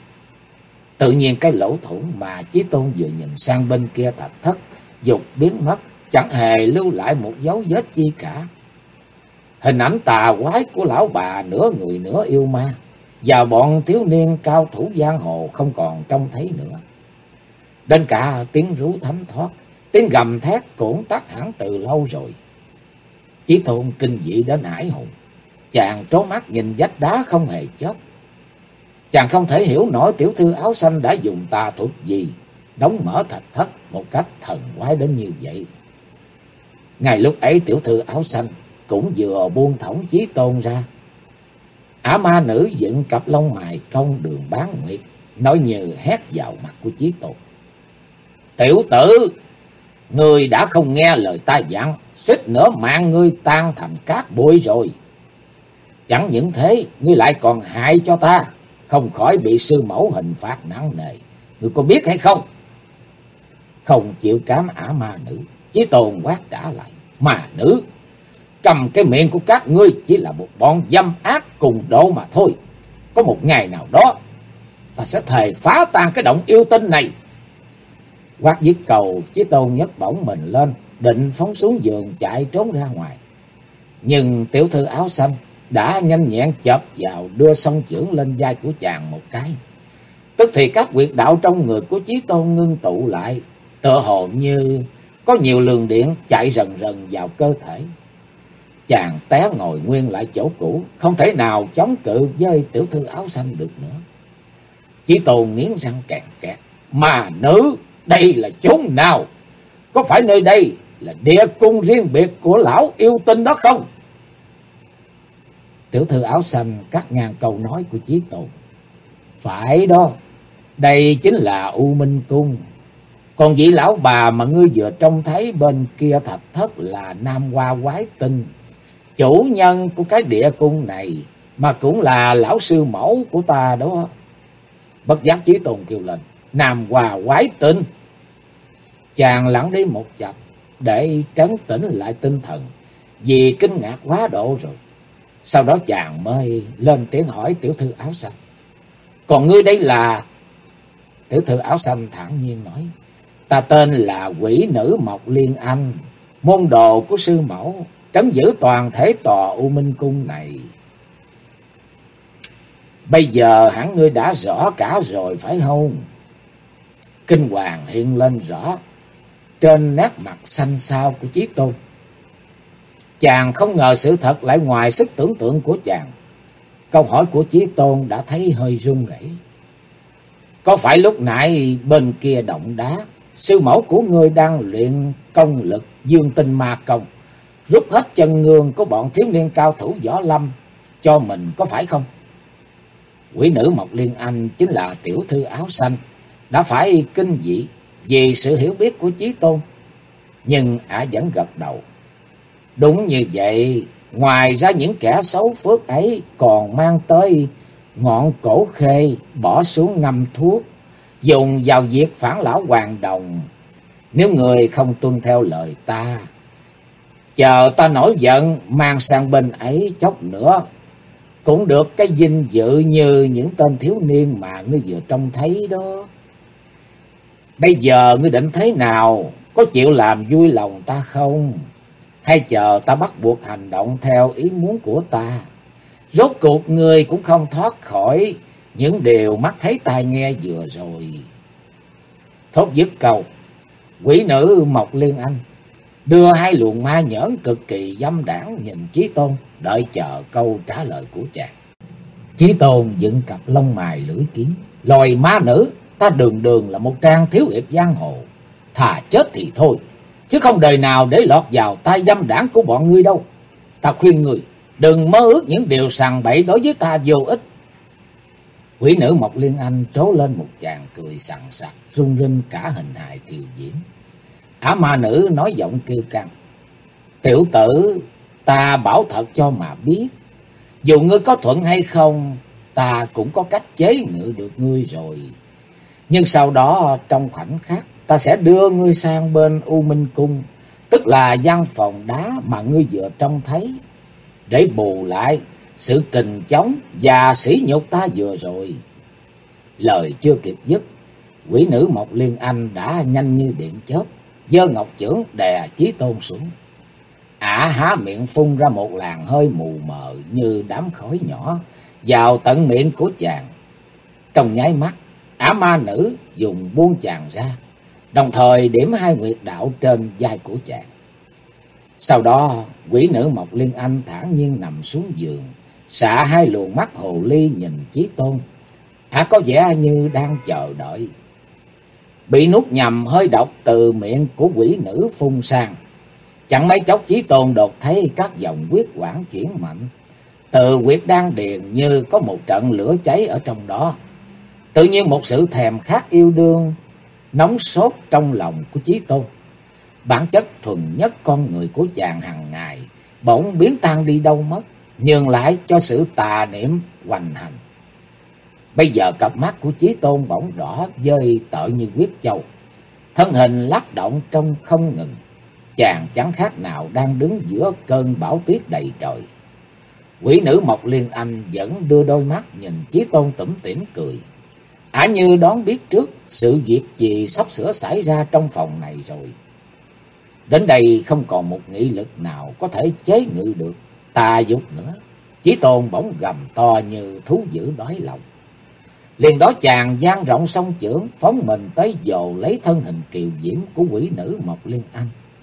Tự nhiên cái lỗ thủng mà Chí Tôn vừa nhìn sang bên kia thạch thất dục biến mất, chẳng hề lưu lại một dấu vết chi cả. Hình ảnh tà quái của lão bà nửa người nửa yêu ma và bọn thiếu niên cao thủ giang hồ không còn trông thấy nữa. Đến cả tiếng rú thánh thoát, tiếng gầm thét cũng tắt hẳn từ lâu rồi. Chí Tôn kinh dị đến hãi hùng, chàng trố mắt nhìn vách đá không hề chớp. Chàng không thể hiểu nổi tiểu thư áo xanh đã dùng tà thuật gì đóng mở thạch thất một cách thần quái đến như vậy. Ngay lúc ấy tiểu thư áo xanh cũng vừa buông thõng Chí Tôn ra. Ả ma nữ dựng cặp lông mày cong đường bán nguyệt, nói như hét vào mặt của Chí Tôn. Tiểu tử, ngươi đã không nghe lời ta dặn, suýt nữa mạng ngươi tan thành cát bụi rồi. Chẳng những thế, ngươi lại còn hại cho ta, không khỏi bị sư mẫu hình phạt nặng nề. Ngươi có biết hay không? Không chịu cám ả ma nữ, Chí Tôn quát trả lại. Ma nữ, cầm cái miệng của các ngươi chỉ là một bọn dâm ác cùng độ mà thôi. Có một ngày nào đó, ta sẽ thề phá tan cái động yêu tinh này. Quát dứt cầu, Chí Tôn nhấc bổng mình lên, định phóng xuống giường chạy trốn ra ngoài. Nhưng tiểu thư áo xanh đã nhanh nhẹn chộp vào, đưa song chưởng lên vai của chàng một cái. Tức thì các huyệt đạo trong người của Chí Tôn ngưng tụ lại, tựa hồ như có nhiều luồng điện chạy rần rần vào cơ thể. Chàng té ngồi nguyên lại chỗ cũ, không thể nào chống cự với tiểu thư áo xanh được nữa. Chí Tôn nghiến răng kẹt kẹt. Mà nữ, đây là chốn nào? có phải nơi đây là địa cung riêng biệt của lão yêu tinh đó không? Tiểu thư áo xanh cắt ngang câu nói của Chí Tôn. Phải đó, đây chính là U Minh Cung. Còn vị lão bà mà ngươi vừa trông thấy bên kia thạch thất là Nam Hoa Quái Tinh, chủ nhân của cái địa cung này, mà cũng là lão sư mẫu của ta đó. Bất giác Chí Tôn kêu lên, Nam Hoa Quái Tinh. Chàng lặng đi một chập để trấn tĩnh lại tinh thần, vì kinh ngạc quá độ rồi. Sau đó chàng mới lên tiếng hỏi tiểu thư áo xanh. Còn ngươi đây là? Tiểu thư áo xanh thản nhiên nói, ta tên là Quỷ Nữ Mộc Liên Anh, môn đồ của sư mẫu, trấn giữ toàn thể tòa U Minh Cung này. Bây giờ hẳn ngươi đã rõ cả rồi phải không? Kinh hoàng hiện lên rõ trên nét mặt xanh xao của Chí Tôn. Chàng không ngờ sự thật lại ngoài sức tưởng tượng của chàng. Câu hỏi của Chí Tôn đã thấy hơi run rẩy. Có phải lúc nãy bên kia động đá, sư mẫu của ngươi đang luyện công lực dương tinh ma công, rút hết chân ngương của bọn thiếu niên cao thủ võ lâm cho mình, có phải không? Quỷ nữ Mộc Liên Anh chính là tiểu thư áo xanh đã phải kinh dị vì sự hiểu biết của Chí Tôn, nhưng ả vẫn gật đầu. Đúng như vậy, ngoài ra những kẻ xấu phước ấy còn mang tới ngọn cổ khê bỏ xuống ngâm thuốc, dùng vào việc phản lão hoàng đồng. Nếu người không tuân theo lời ta, chờ ta nổi giận mang sang bên ấy chốc nữa, cũng được cái vinh dự như những tên thiếu niên mà ngươi vừa trông thấy đó. Bây giờ ngươi định thế nào? Có chịu làm vui lòng ta không? Hay chờ ta bắt buộc hành động theo ý muốn của ta? Rốt cuộc ngươi cũng không thoát khỏi những điều mắt thấy tai nghe vừa rồi. Thốt dứt câu, quỷ nữ Mộc Liên Anh đưa hai luồng ma nhẫn cực kỳ dâm đãng nhìn Chí Tôn, đợi chờ câu trả lời của chàng. Chí Tôn dựng cặp lông mày lưỡi kiếm. Loài ma nữ, ta đường đường là một trang thiếu hiệp giang hồ, thà chết thì thôi, chứ không đời nào để lọt vào tay dâm đảng của bọn ngươi đâu. Ta khuyên ngươi đừng mơ ước những điều sằng bậy đối với ta vô ích. Quỷ nữ Mộc Liên Anh trố lên một tràng cười sằng sặc, rung rinh cả hình hài kiều diễm. Ả ma nữ nói giọng kiêu căng, tiểu tử, ta bảo thật cho mà biết, dù ngươi có thuận hay không, ta cũng có cách chế ngự được ngươi rồi. Nhưng sau đó trong khoảnh khắc, ta sẽ đưa ngươi sang bên U Minh Cung, tức là gian phòng đá mà ngươi vừa trông thấy, để bù lại sự kình chống và sỉ nhục ta vừa rồi. Lời chưa kịp dứt, quỷ nữ Mộc Liên Anh đã nhanh như điện chớp giơ ngọc chưởng đè Chí Tôn xuống. Ả há miệng phun ra một làn hơi mù mờ như đám khói nhỏ vào tận miệng của chàng. Trong nháy mắt, ả ma nữ dùng buông chàng ra, đồng thời điểm hai nguyệt đạo trên vai của chàng. Sau đó, quỷ nữ Mộc Liên Anh thản nhiên nằm xuống giường, xạ hai luồng mắt hồ ly nhìn Chí Tôn. Ả có vẻ như đang chờ đợi. Bị nuốt nhầm hơi độc từ miệng của quỷ nữ phun sang. Chẳng mấy chốc Chí Tôn đột thấy các dòng huyết quản chuyển mạnh. Từ huyệt đan điền như có một trận lửa cháy ở trong đó. Tự nhiên một sự thèm khát yêu đương nóng sốt trong lòng của Chí Tôn. Bản chất thuần nhất con người của chàng hàng ngày bỗng biến tan đi đâu mất, nhường lại cho sự tà niệm hoành hành. Bây giờ cặp mắt của Chí Tôn bỗng đỏ dơi tợ như huyết châu, thân hình lắc động trong không ngừng. Chàng chẳng khác nào đang đứng giữa cơn bão tuyết đầy trời. Quỷ nữ Mộc Liên Anh vẫn đưa đôi mắt nhìn Chí Tôn tủm tỉm cười. Ả như đoán biết trước sự việc gì sắp sửa xảy ra trong phòng này rồi. Đến đây không còn một nghị lực nào có thể chế ngự được tà dục nữa. Chí Tôn bỗng gầm to như thú dữ đói lòng. Liền đó chàng dang rộng song chưởng phóng mình tới dồ lấy thân hình kiều diễm của quỷ nữ Mộc Liên Anh.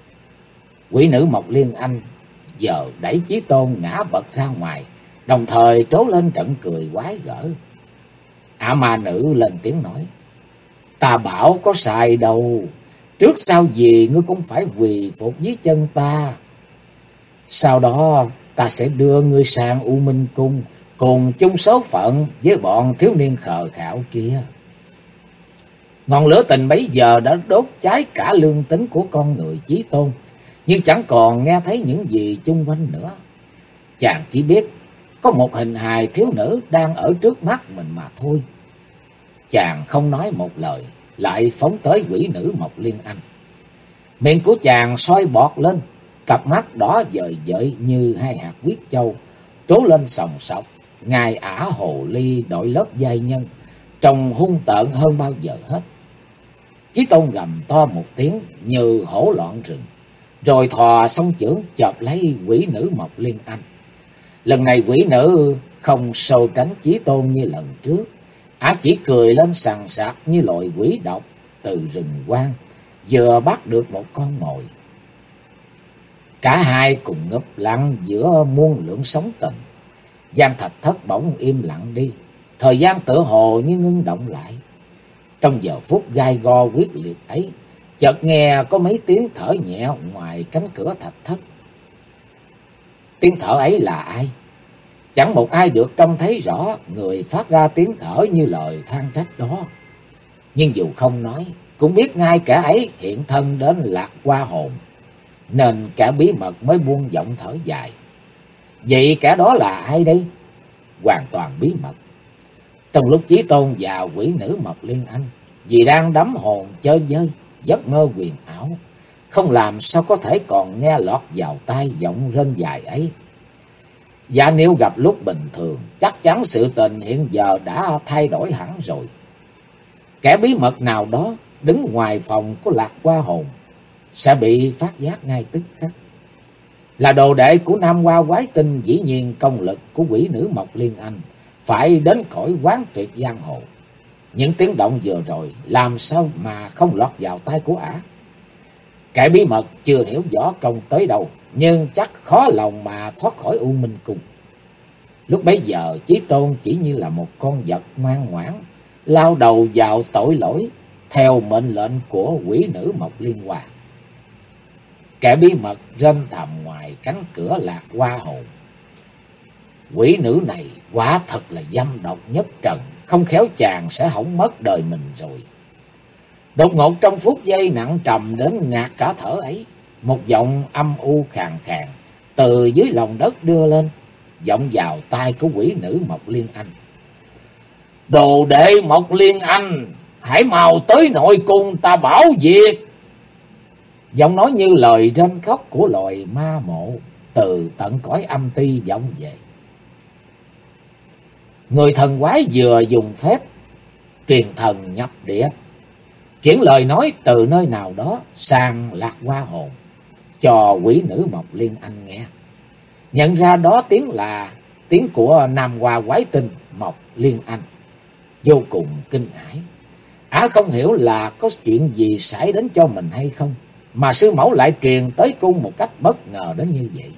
Quỷ nữ Mộc Liên Anh giờ đẩy Chí Tôn ngã bật ra ngoài, đồng thời trố lên trận cười quái gở. Ả ma nữ lên tiếng nói, ta bảo có sai đâu, Trước sau gì ngươi cũng phải quỳ phục dưới chân ta. Sau đó ta sẽ đưa ngươi sang U Minh Cung, cùng chung số phận với bọn thiếu niên khờ khạo kia. Ngọn lửa tình bấy giờ đã đốt cháy cả lương tính của con người Chí Tôn, nhưng chẳng còn nghe thấy những gì chung quanh nữa. Chàng chỉ biết có một hình hài thiếu nữ đang ở trước mắt mình mà thôi. Chàng không nói một lời, lại phóng tới quỷ nữ Mộc Liên Anh. Miệng của chàng soi bọt lên, cặp mắt đỏ dời dợi như hai hạt huyết châu trố lên sòng sọc. Ngài ả hồ ly đội lớp giai nhân, trông hung tợn hơn bao giờ hết. Chí Tôn gầm to một tiếng như hổ loạn rừng, rồi thò song chưởng chộp lấy quỷ nữ Mộc Liên Anh. Lần này quỷ nữ không sâu tránh Chí Tôn như lần trước, ả chỉ cười lên sằng sặc như loại quỷ độc từ rừng hoang vừa bắt được một con mồi. Cả hai cùng ngập lặng giữa muôn lượng sóng tình. Gian thạch thất bỗng im lặng đi, thời gian tựa hồ như ngưng động lại. Trong giờ phút gai go quyết liệt ấy, chợt nghe có mấy tiếng thở nhẹ ngoài cánh cửa thạch thất. Tiếng thở ấy là ai? Chẳng một ai được trông thấy rõ người phát ra tiếng thở như lời than trách đó. Nhưng dù không nói, cũng biết ngay kẻ ấy hiện thân đến Lạc Hoa hồn, nên kẻ bí mật mới buông giọng thở dài. Vậy kẻ đó là ai đây? Hoàn toàn bí mật. Trong lúc Chí Tôn và quỷ nữ Mộc Liên Anh vì đang đắm hồn chơi vơi, giấc mơ huyền ảo, không làm sao có thể còn nghe lọt vào tai giọng rên dài ấy. Và nếu gặp lúc bình thường, chắc chắn sự tình hiện giờ đã thay đổi hẳn rồi. Kẻ bí mật nào đó đứng ngoài phòng của Lạc Hoa hồn sẽ bị phát giác ngay tức khắc. Là đồ đệ của Nam Hoa Quái Tinh, dĩ nhiên công lực của quỷ nữ Mộc Liên Anh phải đến cõi quán tuyệt giang hồ. Những tiếng động vừa rồi làm sao mà không lọt vào tai của ả. Kẻ bí mật chưa hiểu võ công tới đâu, nhưng chắc khó lòng mà thoát khỏi U Minh Cung. Lúc bấy giờ Chí Tôn chỉ như là một con vật ngoan ngoãn, lao đầu vào tội lỗi theo mệnh lệnh của quỷ nữ Mộc Liên Hoa. Kẻ bí mật rên thầm ngoài cánh cửa Lạc Hoa hồn. Quỷ nữ này quả thật là dâm độc nhất trần, không khéo chàng sẽ hỏng mất đời mình rồi. Đột ngột trong phút giây nặng trầm đến ngạt cả thở ấy, một giọng âm u khàn khàn từ dưới lòng đất đưa lên, vọng vào tai của quỷ nữ Mộc Liên Anh. Đồ đệ Mộc Liên Anh, hãy mau tới nội cung ta bảo việc. Giọng nói như lời rên khóc của loài ma mộ từ tận cõi âm ti vọng về. Người thần quái vừa dùng phép truyền thần nhập địa, chuyển lời nói từ nơi nào đó sang Lạc Hoa hồn cho quỷ nữ Mộc Liên Anh nghe. Nhận ra đó tiếng là tiếng của Nam Hoa Quái Tinh Mộc Liên Anh. Vô cùng kinh hãi, ả không hiểu là có chuyện gì xảy đến cho mình hay không, mà sư mẫu lại truyền tới cung một cách bất ngờ đến như vậy.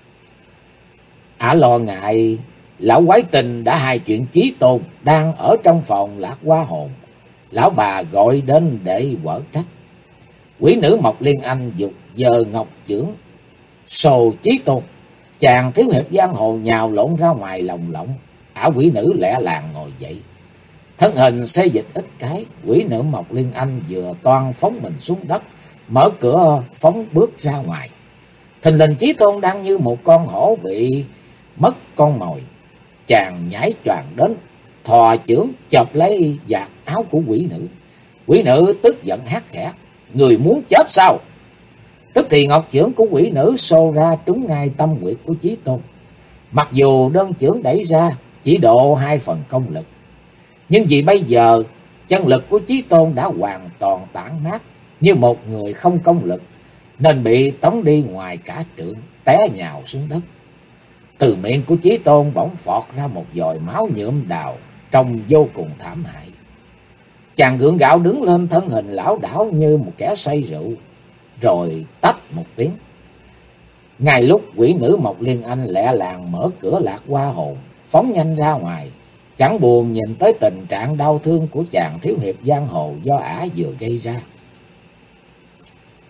Ả lo ngại lão Quái Tinh đã hai chuyện Chí Tôn đang ở trong phòng Lạc Hoa hồn, lão bà gọi đến để quở trách. Quỷ nữ Mộc Liên Anh giục giơ ngọc chưởng sồ Chí Tôn. Chàng thiếu hiệp giang hồ nhào lộn ra ngoài lồng lộng. Ả quỷ nữ lẹ làng ngồi dậy, thân hình xê dịch ít cái. Quỷ nữ Mộc Liên Anh vừa toan phóng mình xuống đất, mở cửa phóng bước ra ngoài. Thình lình Chí Tôn đang như một con hổ bị mất con mồi. Chàng nhảy choàng đến, thò chưởng chộp lấy vạt áo của quỷ nữ. Quỷ nữ tức giận hét khẽ: Người muốn chết sao? Tức thì ngọc chưởng của quỷ nữ xô ra trúng ngay tâm huyệt của Chí Tôn. Mặc dù đơn chưởng đẩy ra chỉ độ 2 phần công lực, nhưng vì bây giờ chân lực của Chí Tôn đã hoàn toàn tản mát như một người không công lực, nên bị tống đi ngoài cả trượng, té nhào xuống đất. Từ miệng của Chí Tôn bỗng phọt ra một dòi máu nhuộm đào, trông vô cùng thảm hại. Chàng gượng gạo đứng lên, thân hình lảo đảo như một kẻ say rượu, rồi tách một tiếng. Ngay lúc quỷ nữ Mộc Liên Anh lẹ làng mở cửa Lạc Hoa hồn, phóng nhanh ra ngoài, chẳng buồn nhìn tới tình trạng đau thương của chàng thiếu hiệp giang hồ do ả vừa gây ra.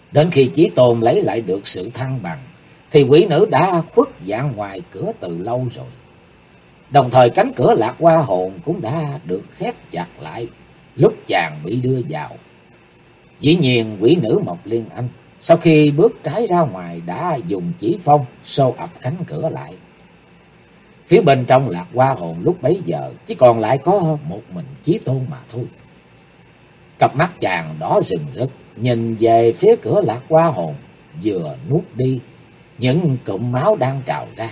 Đến khi Chí Tôn lấy lại được sự thăng bằng, thì quỷ nữ đã khuất dạng ngoài cửa từ lâu rồi. Đồng thời cánh cửa Lạc Hoa hồn cũng đã được khép chặt lại lúc chàng bị đưa vào. Dĩ nhiên quỷ nữ Mộc Liên Anh sau khi bước trái ra ngoài đã dùng chỉ phong xô ập cánh cửa lại. Phía bên trong Lạc Hoa hồn lúc bấy giờ chỉ còn lại có một mình Chí Tôn mà thôi. Cặp mắt chàng đỏ rừng rực nhìn về phía cửa Lạc Hoa hồn, vừa nuốt đi những cụm máu đang trào ra.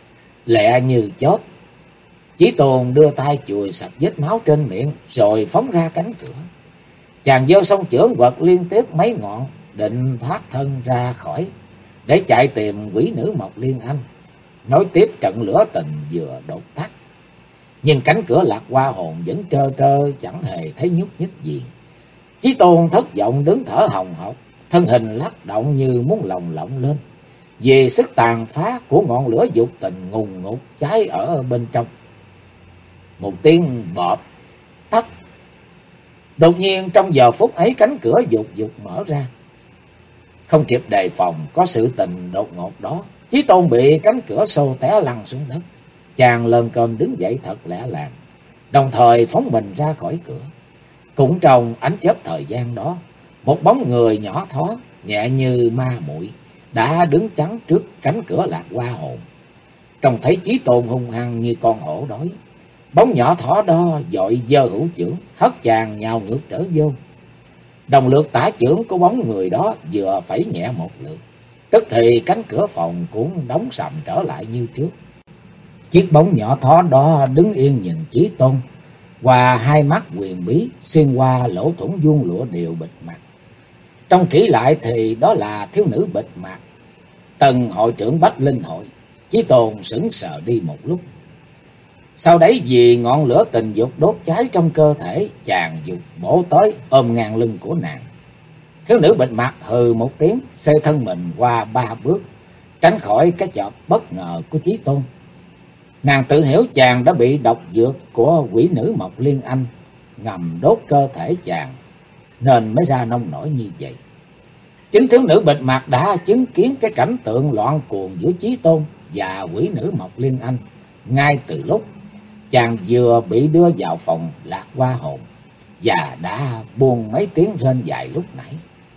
Lẹ như chớp, Chí Tôn đưa tay chùi sạch vết máu trên miệng rồi phóng ra cánh cửa. Chàng giơ song chưởng quật liên tiếp mấy ngọn, định thoát thân ra khỏi để chạy tìm quỷ nữ Mộc Liên Anh, nối tiếp trận lửa tình vừa đột tắt. Nhưng cánh cửa Lạc Hoa hồn vẫn trơ trơ chẳng hề thấy nhúc nhích gì. Chí Tôn thất vọng đứng thở hồng hộc, thân hình lắc động như muốn lồng lộng lên vì sức tàn phá của ngọn lửa dục tình ngùn ngụt cháy ở bên trong. Một tiếng bọp tắt. Đột nhiên trong giờ phút ấy cánh cửa dục dục mở ra. Không kịp đề phòng có sự tình đột ngột đó, Chí Tôn bị cánh cửa xô té lăn xuống đất. Chàng lờn cơm đứng dậy thật lẹ làng, đồng thời phóng mình ra khỏi cửa. Cũng trong ánh chớp thời gian đó, một bóng người nhỏ thó nhẹ như ma muội đã đứng chắn trước cánh cửa Lạc Hoa hồn. Trông thấy Chí Tôn hung hăng như con hổ đói, bóng nhỏ thỏ đó vội giơ hữu chưởng hất chàng nhào ngược trở vô. Đồng lượt tả chưởng của bóng người đó vừa phẩy nhẹ một lượt, tức thì cánh cửa phòng cũng đóng sầm trở lại như trước. Chiếc bóng nhỏ thó đó đứng yên nhìn Chí Tôn qua hai mắt huyền bí xuyên qua lỗ thủng vuông lụa đều bịt mặt. Trông kỹ lại thì đó là thiếu nữ bịt mặt, Tần hội trưởng Bách Linh hội. Chí Tôn sững sờ đi một lúc. Sau đấy vì ngọn lửa tình dục đốt cháy trong cơ thể, chàng dục bổ tới ôm ngang lưng của nàng. Thiếu nữ bịt mặt hừ một tiếng, xê thân mình qua 3 bước, tránh khỏi cái chộp bất ngờ của Chí Tôn. Nàng tự hiểu chàng đã bị độc dược của quỷ nữ Mộc Liên Anh ngầm đốt cơ thể chàng, nên mới ra nông nổi như vậy. Chính thiếu nữ bịt mặt đã chứng kiến cái cảnh tượng loạn cuồng giữa Chí Tôn và quỷ nữ Mộc Liên Anh ngay từ lúc chàng vừa bị đưa vào phòng Lạc Hoa hồn, và đã buông mấy tiếng rên dài lúc nãy.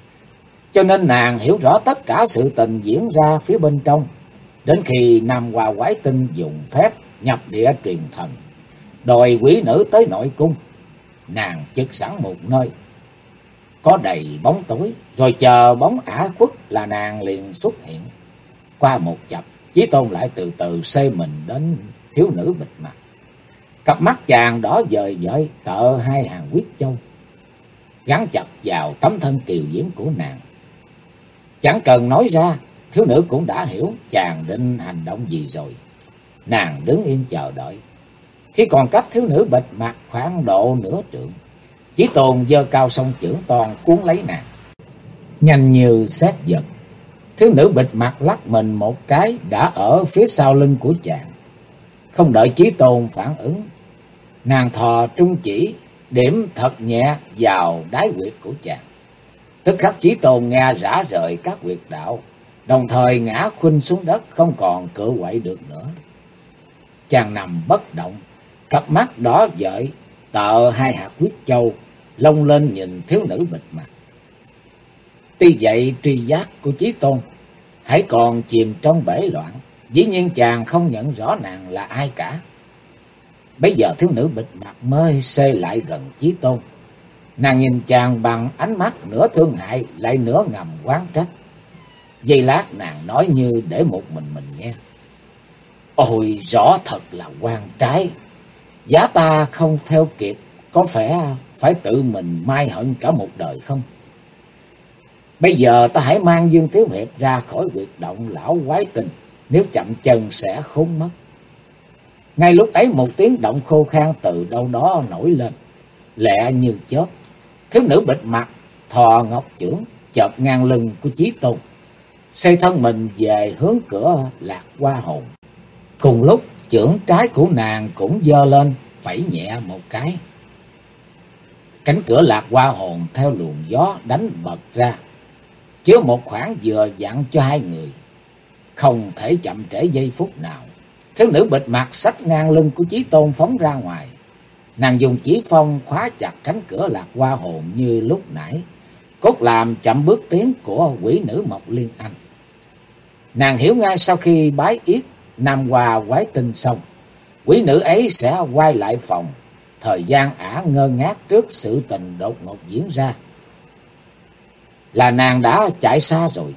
Cho nên nàng hiểu rõ tất cả sự tình diễn ra phía bên trong. Đến khi Nam Hoa Quái Tinh dùng phép nhập địa truyền thần, đòi quỷ nữ tới nội cung, nàng chực sẵn một nơi có đầy bóng tối, rồi chờ bóng ả khuất là nàng liền xuất hiện. Qua một chập, Chí Tôn lại từ từ xê mình đến thiếu nữ bịt mặt. Cặp mắt chàng đỏ dời dợi tợ hai hàng huyết châu, gắn chặt vào tấm thân kiều diễm của nàng. Chẳng cần nói ra, thiếu nữ cũng đã hiểu chàng định hành động gì rồi. Nàng đứng yên chờ đợi. Khi còn cách thiếu nữ bịt mặt khoảng độ nửa trượng, Chí Tôn giơ cao song chưởng toàn cuốn lấy nàng. Nhanh như sét giật, thiếu nữ bịt mặt lắc mình một cái đã ở phía sau lưng của chàng. Không đợi Chí Tôn phản ứng, nàng thò trung chỉ điểm thật nhẹ vào đáy huyệt của chàng. Tức khắc Chí Tôn nghe rã rời các huyệt đạo, đồng thời ngã khuynh xuống đất không còn cựa quậy được nữa. Chàng nằm bất động, cặp mắt đỏ dợi tợ hai hạt huyết châu, lông lên nhìn thiếu nữ bịt mặt. Tuy vậy tri giác của Chí Tôn hãy còn chìm trong bể loạn, dĩ nhiên chàng không nhận rõ nàng là ai cả. Bây giờ thiếu nữ bịt mặt mới xê lại gần Chí Tôn. Nàng nhìn chàng bằng ánh mắt nửa thương hại lại nửa ngầm oán trách. Giây lát nàng nói như để một mình nghe. Ôi rõ thật là oan trái, giá ta không theo kịp, có phải tự mình mai hận cả một đời không? Bây giờ ta hãy mang Dương Tiếu Hiệp ra khỏi huyệt động lão quái tình, nếu chậm chân sẽ khốn mất. Ngay lúc ấy một tiếng động khô khan từ đâu đó nổi lên, lẹ như chớp. Thiếu nữ bịt mặt thò ngọc chưởng chộp ngang lưng của Chí Tôn, xoay thân mình về hướng cửa Lạc Hoa hồn. Cùng lúc chưởng trái của nàng cũng giơ lên phẩy nhẹ một cái. Cánh cửa Lạc Hoa hồn theo luồng gió đánh bật ra. chứa một khoản vừa dặn cho hai người, không thể chậm trễ giây phút nào. Thiếu nữ bịt mặt xách ngang lưng của Chí Tôn phóng ra ngoài. Nàng dùng chỉ phong khóa chặt cánh cửa Lạc Hoa hồn như lúc nãy, cốt làm chậm bước tiến của quỷ nữ Mộc Liên Anh. Nàng hiểu ngay sau khi bái yết Nam Hoa quái tinh xong, quỷ nữ ấy sẽ quay lại phòng. Thời gian ả ngơ ngác trước sự tình đột ngột diễn ra là nàng đã chạy xa rồi.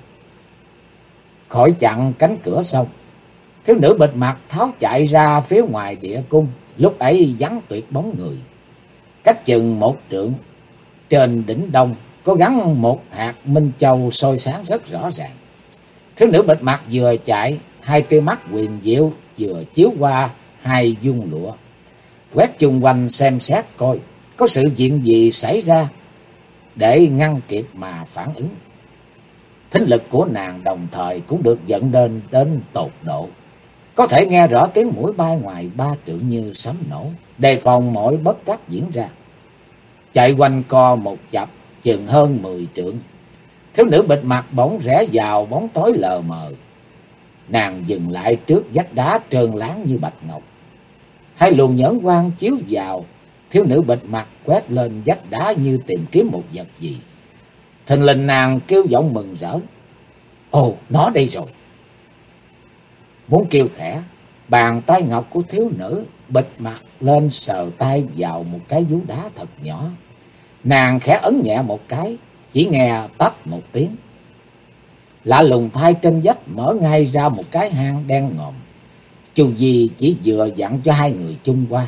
Khỏi chặn cánh cửa xong, thiếu nữ bịt mặt tháo chạy ra phía ngoài địa cung. Lúc ấy vắng tuyệt bóng người. Cách chừng 1 trượng, trên đỉnh đông có gắn một hạt minh châu soi sáng rất rõ ràng. Thiếu nữ bịt mặt vừa chạy, hai tia mắt huyền diệu vừa chiếu qua hai dung lụa, quét chung quanh xem xét coi có sự chuyện gì xảy ra để ngăn kịp mà phản ứng. Thính lực của nàng đồng thời cũng được dẫn đến tột độ, có thể nghe rõ tiếng mũi bay ngoài 3 trượng như sấm nổ, đề phòng mọi bất trắc diễn ra. Chạy quanh co một chập chừng hơn 10 trượng, thiếu nữ bịt mặt bỗng rẽ vào bóng tối lờ mờ. Nàng dừng lại trước vách đá trơn láng như bạch ngọc. Hai luồng nhẫn quang chiếu vào, thiếu nữ bịt mặt quét lên vách đá như tìm kiếm một vật gì. Thình lình nàng kêu giọng mừng rỡ: "Ồ, nó đây rồi!" Muốn kêu khẽ, bàn tay ngọc của thiếu nữ bịt mặt lên sờ tay vào một cái vú đá thật nhỏ. Nàng khẽ ấn nhẹ một cái, chỉ nghe tách một tiếng. Lạ lùng thay trên vách mở ngay ra một cái hang đen ngòm. Chu Di chỉ vừa dặn cho hai người chung qua.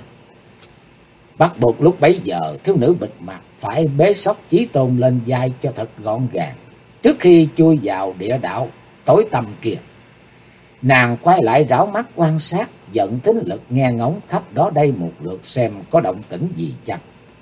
Bắt buộc lúc bấy giờ thiếu nữ bịt mặt phải bế xốc Chí Tôn lên vai cho thật gọn gàng, trước khi chui vào địa đạo tối tăm kia. Nàng quay lại rảo mắt quan sát, dẫn thính lực nghe ngóng khắp đó đây một lượt xem có động tĩnh gì chăng.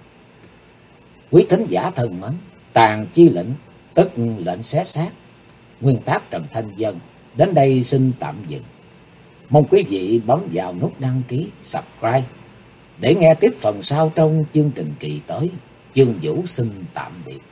Quý thính giả thân mến, Tàn Chi Lệnh, tức lệnh xé xác, nguyên tác Trần Thanh Vân đến đây xin tạm dừng. Mong quý vị bấm vào nút đăng ký, subscribe để nghe tiếp phần sau trong chương trình kỳ tới. Chương Vũ xin tạm biệt.